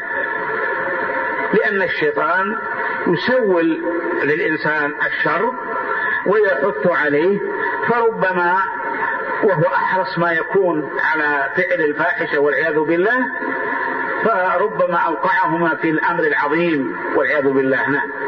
لأن الشيطان يسول للإنسان الشر ويحث عليه، فربما وهو أحرص ما يكون على فعل الفاحشة والعياذ بالله، فربما أوقعهما في الأمر العظيم والعياذ بالله.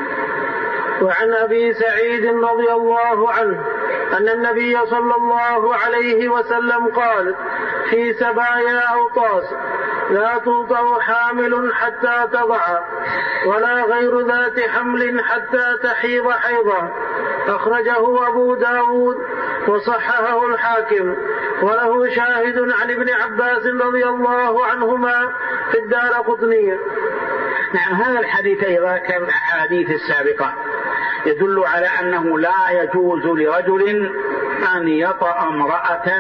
وعن أبي سعيد رضي الله عنه أن النبي صلى الله عليه وسلم قال: في سبايا أوطاس لا توطأ حامل حتى تضع، ولا غير ذات حمل حتى تحيض حيضة، أخرجه أبو داود وصححه الحاكم، وله شاهد عن ابن عباس رضي الله عنهما في الدارقطني. نعم، هذا الحديث أيضا كالأحاديث السابقة يدل على أنه لا يجوز لرجل أن يطأ امرأة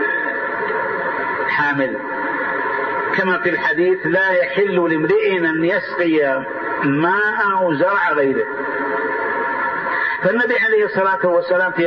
حامل، كما في الحديث: لا يحل لامرئ أن يسقي ماء أو زرع غيره. فالنبي عليه الصلاة والسلام في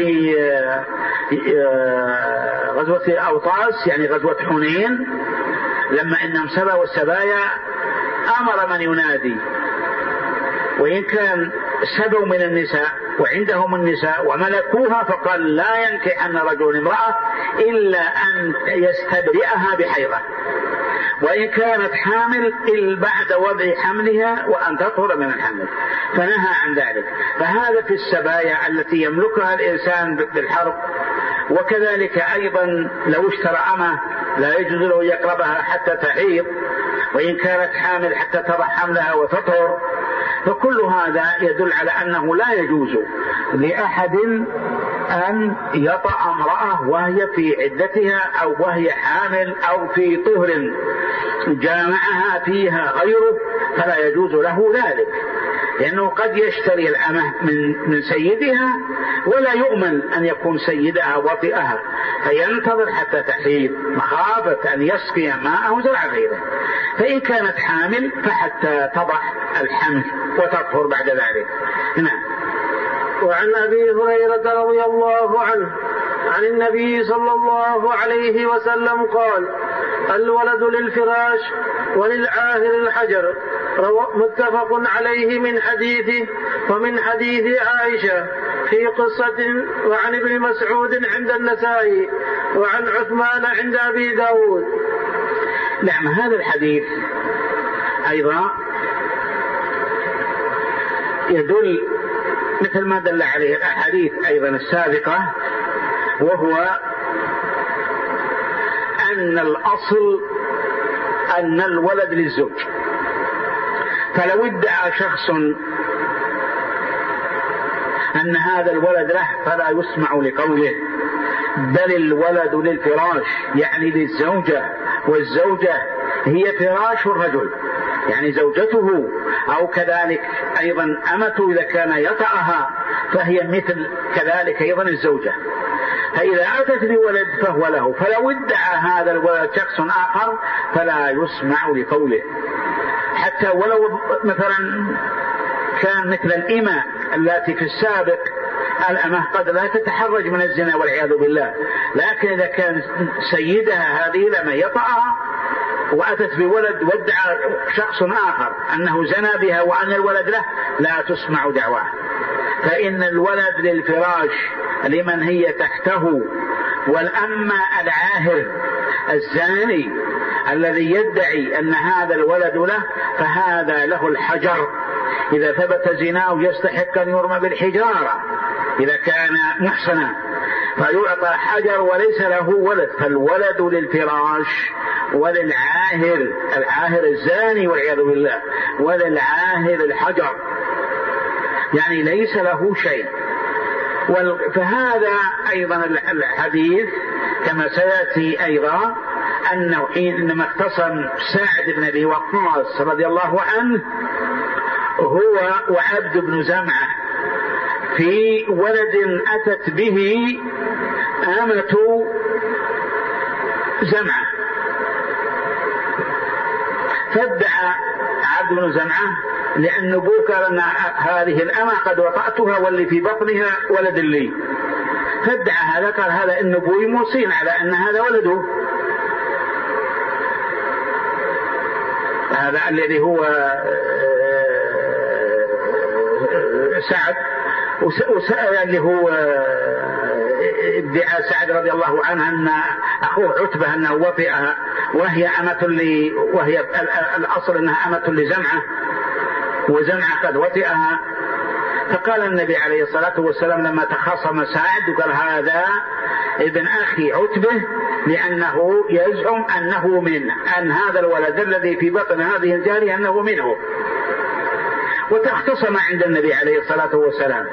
غزوة أوطاس، يعني غزوة حنين، لما إنهم سبوا السبايا أمر من ينادي، وإن كان سبوا من النساء وعندهم النساء وملكوها، فقال: لا ينكحن رجل امرأة إلا أن يستبرئها بحيضة، وإن كانت حامل إلا بعد وضع حملها وأن تطهر من الحمل، فنهى عن ذلك. فهذا في السبايا التي يملكها الإنسان بالحرب. وكذلك أيضا لو اشترى أمه لا يجوز له يقربها حتى تحيض، وإن كانت حامل حتى تضع حملها وتطهر. فكل هذا يدل على أنه لا يجوز لأحد أن يطأ امرأة وهي في عدتها أو وهي حامل أو في طهر جامعها فيها غيره، فلا يجوز له ذلك، لأنه قد يشتري الأمة من سيدها ولا يؤمن أن يكون سيدها وطئها، فينتظر حتى تحيض مخافة أن يسقي ماء أو زرع غيره. فإن كانت حامل فحتى تضع الحمل وتطهر بعد ذلك. نعم. وعن أبي هريرة رضي الله عنه عن النبي صلى الله عليه وسلم قال: الولد للفراش وللعاهر الحجر، متفق عليه من حديثه ومن حديث عائشة في قصة، وعن ابن مسعود عند النسائي، وعن عثمان عند أبي داود. نعم، هذا الحديث أيضا يدل مثل ما دل عليه الأحاديث أيضا السابقة، وهو أن الأصل أن الولد للزوج. فلو ادعى شخص أن هذا الولد له فلا يسمع لقوله، بل الولد للفراش، يعني للزوجة، والزوجة هي فراش الرجل، يعني زوجته، أو كذلك أيضا أمته إذا كان يطأها فهي مثل كذلك أيضا الزوجة. فإذا أتت بولد فهو له، فلو ادعى هذا الولد شخص آخر فلا يسمع لقوله، حتى ولو مثلا كان مثل الإمة التي في السابق، الأمة قد لا تتحرج من الزنا والعياذ بالله، لكن إذا كان سيدها هذه الأمة يطأها وأتت بولد وادعى شخص آخر أنه زنى بها وأن الولد له، لا تسمع دعواه. فإن الولد للفراش لمن هي تحته، والأمة العاهر الزاني الذي يدعي أن هذا الولد له فهذا له الحجر، إذا ثبت زناه يستحق أن يرمى بالحجارة إذا كان محصنا، فيعطى حجر وليس له ولد. فالولد للفراش وللعاهر، العاهر الزاني والعياذ بالله، وللعاهر الحجر، يعني ليس له شيء. فهذا أيضا الحديث كما سيأتي أيضا أنه حينما اختصم سعد بن أبي وقاص رضي الله عنه هو وعبد بن زمعة في ولد أتت به أمة زمعة، فادعى عبد بن زمعة لأن بوكر أن هذه الأمة قد وطأتها واللي في بطنها ولد لي، فادعى هذا، قال هذا إن أبوي موصين على أن هذا ولده، هذا الذي هو سعد، اللي هو ادعى سعد رضي الله عنه أن أخوه عتبة أنه وطئها وهي وهي الأصل أنها أمة لزمعة، وزمعة قد وطئها. فقال النبي عليه الصلاة والسلام لما تخاصم سعد قال هذا ابن أخي عتبة، لأنه يزعم أنه منه، أن هذا الولد الذي في بطن هذه الجارية أنه منه، وتختصم عند النبي عليه الصلاة والسلام.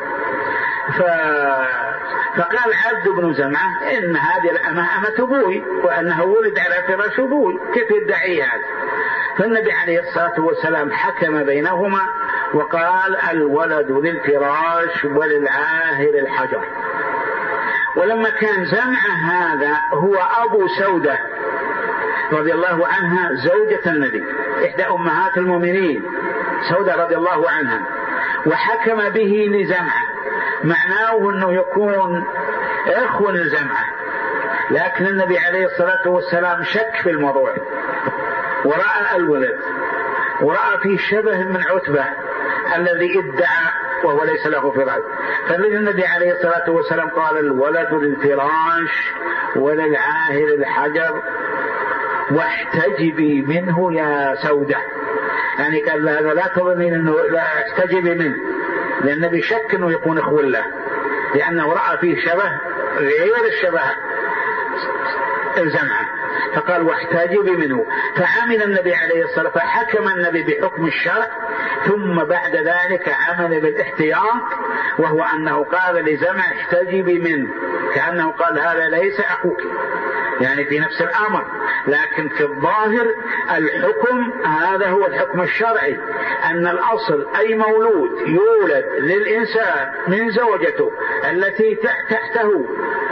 فقال عبد بن زمعة إن هذه الأمة أمة أبوي وأنه ولد على فراش أبوي، كيف يدعي هذا؟ فالنبي عليه الصلاة والسلام حكم بينهما وقال الولد للفراش وللعاهر الحجر. ولما كان زمعة هذا هو أبو سودة رضي الله عنها زوجة النبي، إحدى أمهات المؤمنين سودة رضي الله عنها، وحكم به لزمعة، معناه أنه يكون إخوة لزمعة، لكن النبي عليه الصلاة والسلام شك في الموضوع ورأى الولد ورأى فيه شبه من عتبة الذي ادعى وهو ليس له فراش، فالنبي عليه الصلاة والسلام قال الولد للفراش وللعاهر الحجر واحتجبي منه يا سودة، يعني قال هذا لا تظنين انه لا احتجبي منه، لأن النبي شك انه يكون اخو له، لأنه رأى فيه شبه غير الشبه الزمعة، فقال واحتجبي منه. فعمل النبي عليه الصلاة والسلام، فحكم النبي بحكم الشرع، ثم بعد ذلك عمل بالاحتياط، وهو أنه قال لزمع احتجبي منه، كأنه قال هذا ليس أخوك، يعني في نفس الأمر، لكن في الظاهر الحكم هذا هو الحكم الشرعي، أن الأصل أي مولود يولد للإنسان من زوجته التي تحته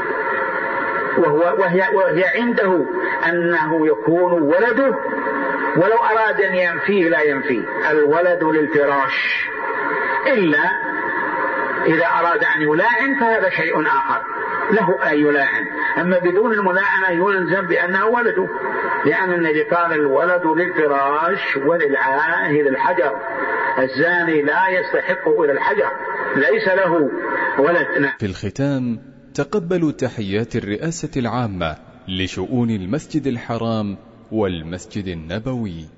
وهي عنده أنه يكون ولده، ولو أراد أن ينفيه لا ينفيه، الولد للفراش، إلا إذا أراد أن يلاعن فهذا شيء آخر، له أن يلاعن، أما بدون الملاعنة يلزم بأنه ولده، لأن النبي قال الولد للفراش وللعاهر الحجر، الزاني لا يستحق إلى الحجر، ليس له ولد. في الختام تقبلوا تحيات الرئاسة العامة لشؤون المسجد الحرام والمسجد النبوي.